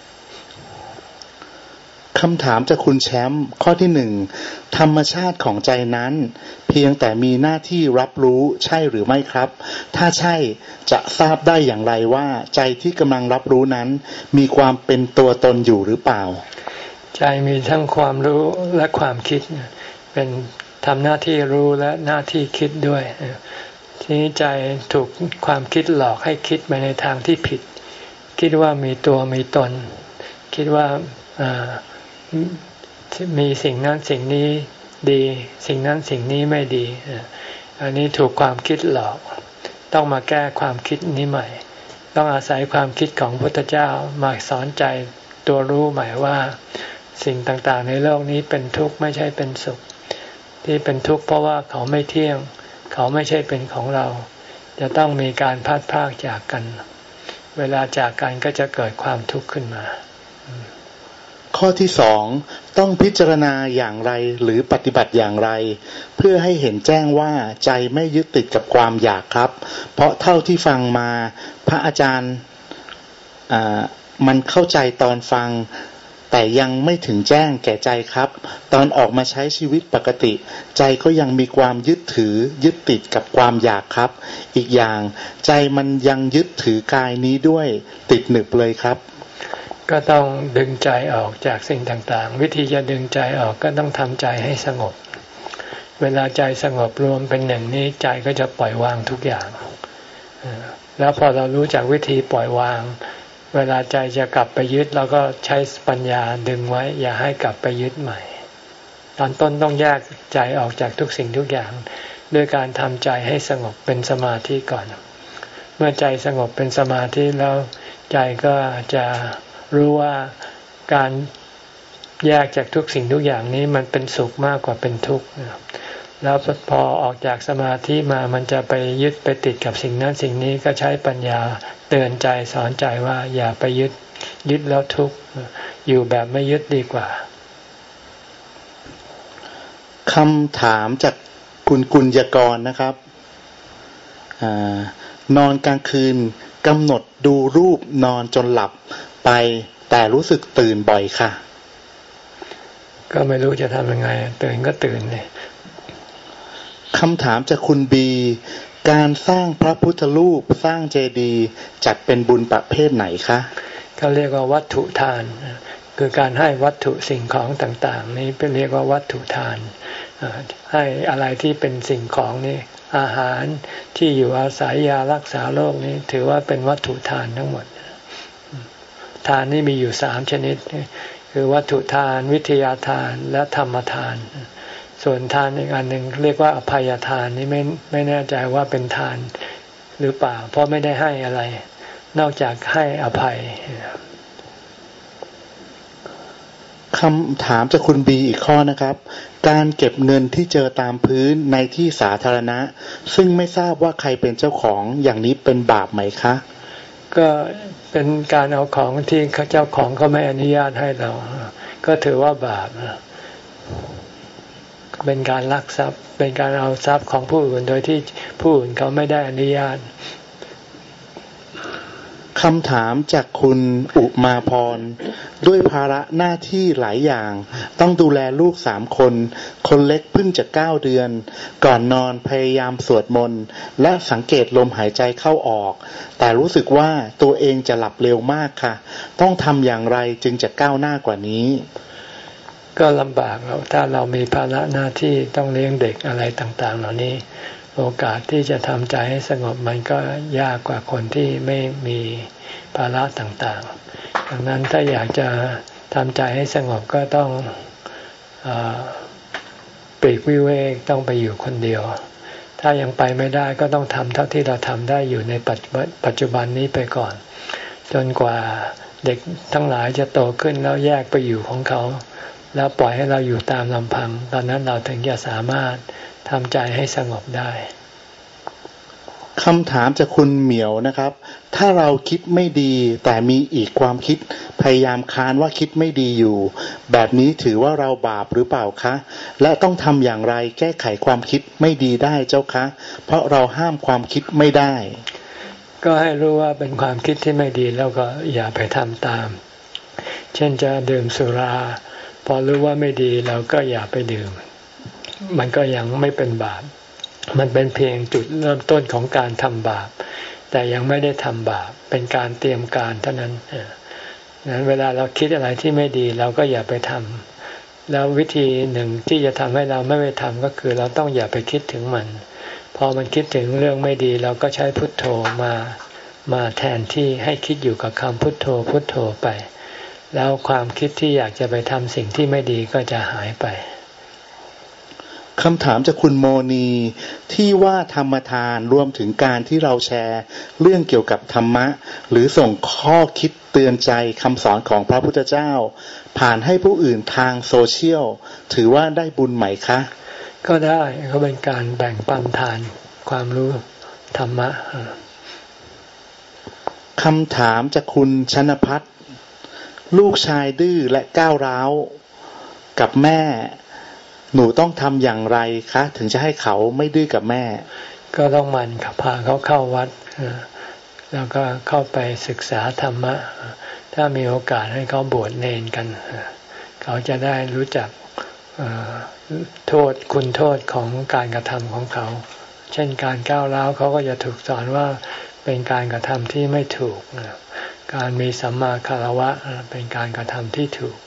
คำถามจากคุณแชมป์ข้อที่หนึ่งธรรมชาติของใจนั้นเพียงแต่มีหน้าที่รับรู้ใช่หรือไม่ครับถ้าใช่จะทราบได้อย่างไรว่าใจที่กำลังรับรู้นั้นมีความเป็นตัวตนอยู่หรือเปล่าใจมีทั้งความรู้และความคิดเป็นทำหน้าที่รู้และหน้าที่คิดด้วยทีนี้ใจถูกความคิดหลอกให้คิดไปในทางที่ผิดคิดว่ามีตัวมีตนคิดว่ามีสิ่งนั้นสิ่งนี้ดีสิ่งนั้นสิ่งนี้ไม่ดีอันนี้ถูกความคิดหลอกต้องมาแก้ความคิดนี้ใหม่ต้องอาศัยความคิดของพระพุทธเจ้ามาสอนใจตัวรู้ใหม่ว่าสิ่งต่างๆในโลกนี้เป็นทุกข์ไม่ใช่เป็นสุขที่เป็นทุกข์เพราะว่าเขาไม่เที่ยงเขาไม่ใช่เป็นของเราจะต้องมีการพัดพรากจากกันเวลาจากกันก็จะเกิดความทุกข์ขึ้นมาข้อที่สองต้องพิจารณาอย่างไรหรือปฏิบัติอย่างไรเพื่อให้เห็นแจ้งว่าใจไม่ยึดติดกับความอยากครับเพราะเท่าที่ฟังมาพระอาจารย์อ่ามันเข้าใจตอนฟังแต่ยังไม่ถึงแจ้งแก่ใจครับตอนออกมาใช้ชีวิตปกติใจก็ยังมีความยึดถือยึดติดกับความอยากครับอีกอย่างใจมันยังยึดถือกายนี้ด้วยติดหนึบเลยครับก็ต้องดึงใจออกจากสิ่งต่างๆวิธีจะดึงใจออกก็ต้องทำใจให้สงบเวลาใจสงบรวมเป็นหนึ่งนี้ใจก็จะปล่อยวางทุกอย่างแล้วพอเรารู้จักวิธีปล่อยวางเวลาใจจะกลับไปยึดเราก็ใช้ปัญญาดึงไว้อย่าให้กลับไปยึดใหม่ตอนต้นต้องแยกใจออกจากทุกสิ่งทุกอย่างด้วยการทำใจให้สงบเป็นสมาธิก่อนเมื่อใจสงบเป็นสมาธิแล้วใจก็จะรู้ว่าการแยกจากทุกสิ่งทุกอย่างนี้มันเป็นสุขมากกว่าเป็นทุกข์แล้วพอออกจากสมาธิมามันจะไปยึดไปติดกับสิ่งนั้นสิ่งนี้ก็ใช้ปัญญาเตือนใจสอนใจว่าอย่าไปยึดยึดแล้วทุกข์อยู่แบบไม่ยึดดีกว่าคำถามจากคุณกุญยกรนะครับอ่านอนกลางคืนกำหนดดูรูปนอนจนหลับไปแต่รู้สึกตื่นบ่อยค่ะก็ไม่รู้จะทำยังไงตื่นก็ตื่นเลยคำถามจากคุณบีการสร้างพระพุทธรูปสร้างเจดีย์จัดเป็นบุญประเภทไหนคะเขาเรียกว่าวัตถุทานคือการให้วัตถุสิ่งของต่างๆนี้เป็นเรียกว่าวัตถุทานให้อะไรที่เป็นสิ่งของนี่อาหารที่อยู่อาศัยยารักษาโรคนี้ถือว่าเป็นวัตถุทานทั้งหมดทานนี่มีอยู่สามชนิดคือวัตถุทานวิทยาทานและธรรมทานส่วนทานอีกอันหนึ่งเรียกว่าอภัยทานนี่ไม่ไม่แน่ใจว่าเป็นทานหรือเปล่าเพราะไม่ได้ให้อะไรนอกจากให้อภัยคำถามจากคุณบีอีกข้อนะครับการเก็บเงินที่เจอตามพื้นในที่สาธารณะซึ่งไม่ทราบว่าใครเป็นเจ้าของอย่างนี้เป็นบาปไหมคะก็เป็นการเอาของที่เจ้าของเขาไม่อนุญาตให้เราก็ถือว่าบาปเป็นการลักทรัพย์เป็นการเอาทรัพย์ของผู้อื่นโดยที่ผู้อื่นเขาไม่ได้อนุญาตคำถามจากคุณอุมาพรด้วยภาระหน้าที่หลายอย่างต้องดูแลลูกสามคนคนเล็กเพิ่งจะเก้าเดือนก่อนนอนพยายามสวดมนต์และสังเกตลมหายใจเข้าออกแต่รู้สึกว่าตัวเองจะหลับเร็วมากค่ะต้องทำอย่างไรจึงจะก้าวหน้ากว่านี้ก็ลำบากเราถ้าเรามีภาระหน้าที่ต้องเลี้ยงเด็กอะไรต่างๆเหล่านี้โอกาสที่จะทำใจให้สงบมันก็ยากกว่าคนที่ไม่มีภาระต่างๆดังนั้นถ้าอยากจะทำใจให้สงบก็ต้องเอ่อปลีกวิเวกต้องไปอยู่คนเดียวถ้ายังไปไม่ได้ก็ต้องทำเท่าที่เราทำได้อยู่ในปัจจุบันนี้ไปก่อนจนกว่าเด็กทั้งหลายจะโตขึ้นแล้วแยกไปอยู่ของเขาแล้วปล่อยให้เราอยู่ตามลำพังตอนนั้นเราถึงจะสามารถทำใจให้สงบได้คำถามจากคุณเหมียวนะครับถ้าเราคิดไม่ดีแต่มีอีกความคิดพยายามค้านว่าคิดไม่ดีอยู่แบบนี้ถือว่าเราบาปหรือเปล่าคะและต้องทำอย่างไรแก้ไขความคิดไม่ดีได้เจ้าคะเพราะเราห้ามความคิดไม่ได้ก็ให้รู้ว่าเป็นความคิดที่ไม่ดีแล้วก็อย่าไปทำตามเช่นจะดื่มสุราพอรู้ว่าไม่ดีเราก็อย่าไปดื่มมันก็ยังไม่เป็นบาปมันเป็นเพียงจุดเริ่มต้นของการทำบาปแต่ยังไม่ได้ทำบาปเป็นการเตรียมการเท่านั้นนั้นเวลาเราคิดอะไรที่ไม่ดีเราก็อย่าไปทำแล้ววิธีหนึ่งที่จะทำให้เราไม่ไปทำก็คือเราต้องอย่าไปคิดถึงมันพอมันคิดถึงเรื่องไม่ดีเราก็ใช้พุทโธมามาแทนที่ให้คิดอยู่กับคำพุทโธพุทโธไปแล้วความคิดที่อยากจะไปทำสิ่งที่ไม่ดีก็จะหายไปคำถามจากคุณโมนีที่ว่าธรรมทานรวมถึงการที่เราแชร์เรื่องเกี่ยวกับธรรมะหรือส่งข้อคิดเตือนใจคำสอนของพระพุทธเจ้าผ่านให้ผู้อื่นทางโซเชียลถือว่าได้บุญไหมคะก็ได้ก็เป็นการแบ่งปันทานความรู้ธรรมะคำถามจากคุณชนภัทรลูกชายดื้อและก้าวร้าวกับแม่หนูต้องทำอย่างไรคะถึงจะให้เขาไม่ดื้อกับแม่ก็ต้องมันพาเขาเข้าวัดแล้วก็เข้าไปศึกษาธรรมะถ้ามีโอกาสให้เขาบวชเนรกันเขาจะได้รู้จักโทษคุณโทษของการกระทำของเขาเช่นการก้าวร้าวเขาก็จะถูกสอนว่าเป็นการกระทำที่ไม่ถูกการมีสัมมาคารวะเป็นการกระทำที่ถูก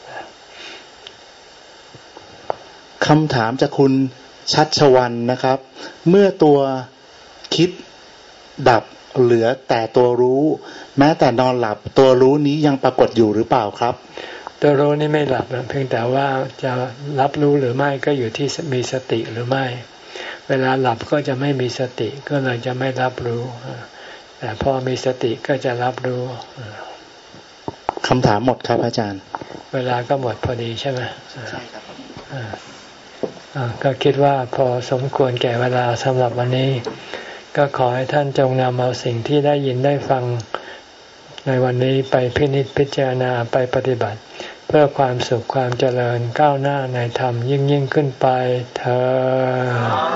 คำถามจากคุณชัชวันนะครับเมื่อตัวคิดดับเหลือแต่ตัวรู้แม้แต่นอนหลับตัวรู้นี้ยังปรากฏอยู่หรือเปล่าครับตัวรู้นี่ไม่หลับเพียงแต่ว่าจะรับรู้หรือไม่ก็อยู่ที่มีสติหรือไม่เวลาหลับก็จะไม่มีสติก็เลยจะไม่รับรู้แต่พอมีสติก็จะรับรู้คำถามหมดครับอาจารย์เวลาก็หมดพอดีใช่ไหมใช่ครับก็คิดว่าพอสมควรแก่เวลาสำหรับวันนี้ก็ขอให้ท่านจงนำเอาสิ่งที่ได้ยินได้ฟังในวันนี้ไปพินิจพิจารณาไปปฏิบัติเพื่อความสุขความเจริญก้าวหน้าในธรรมยิ่งยิ่งขึ้นไปเถิด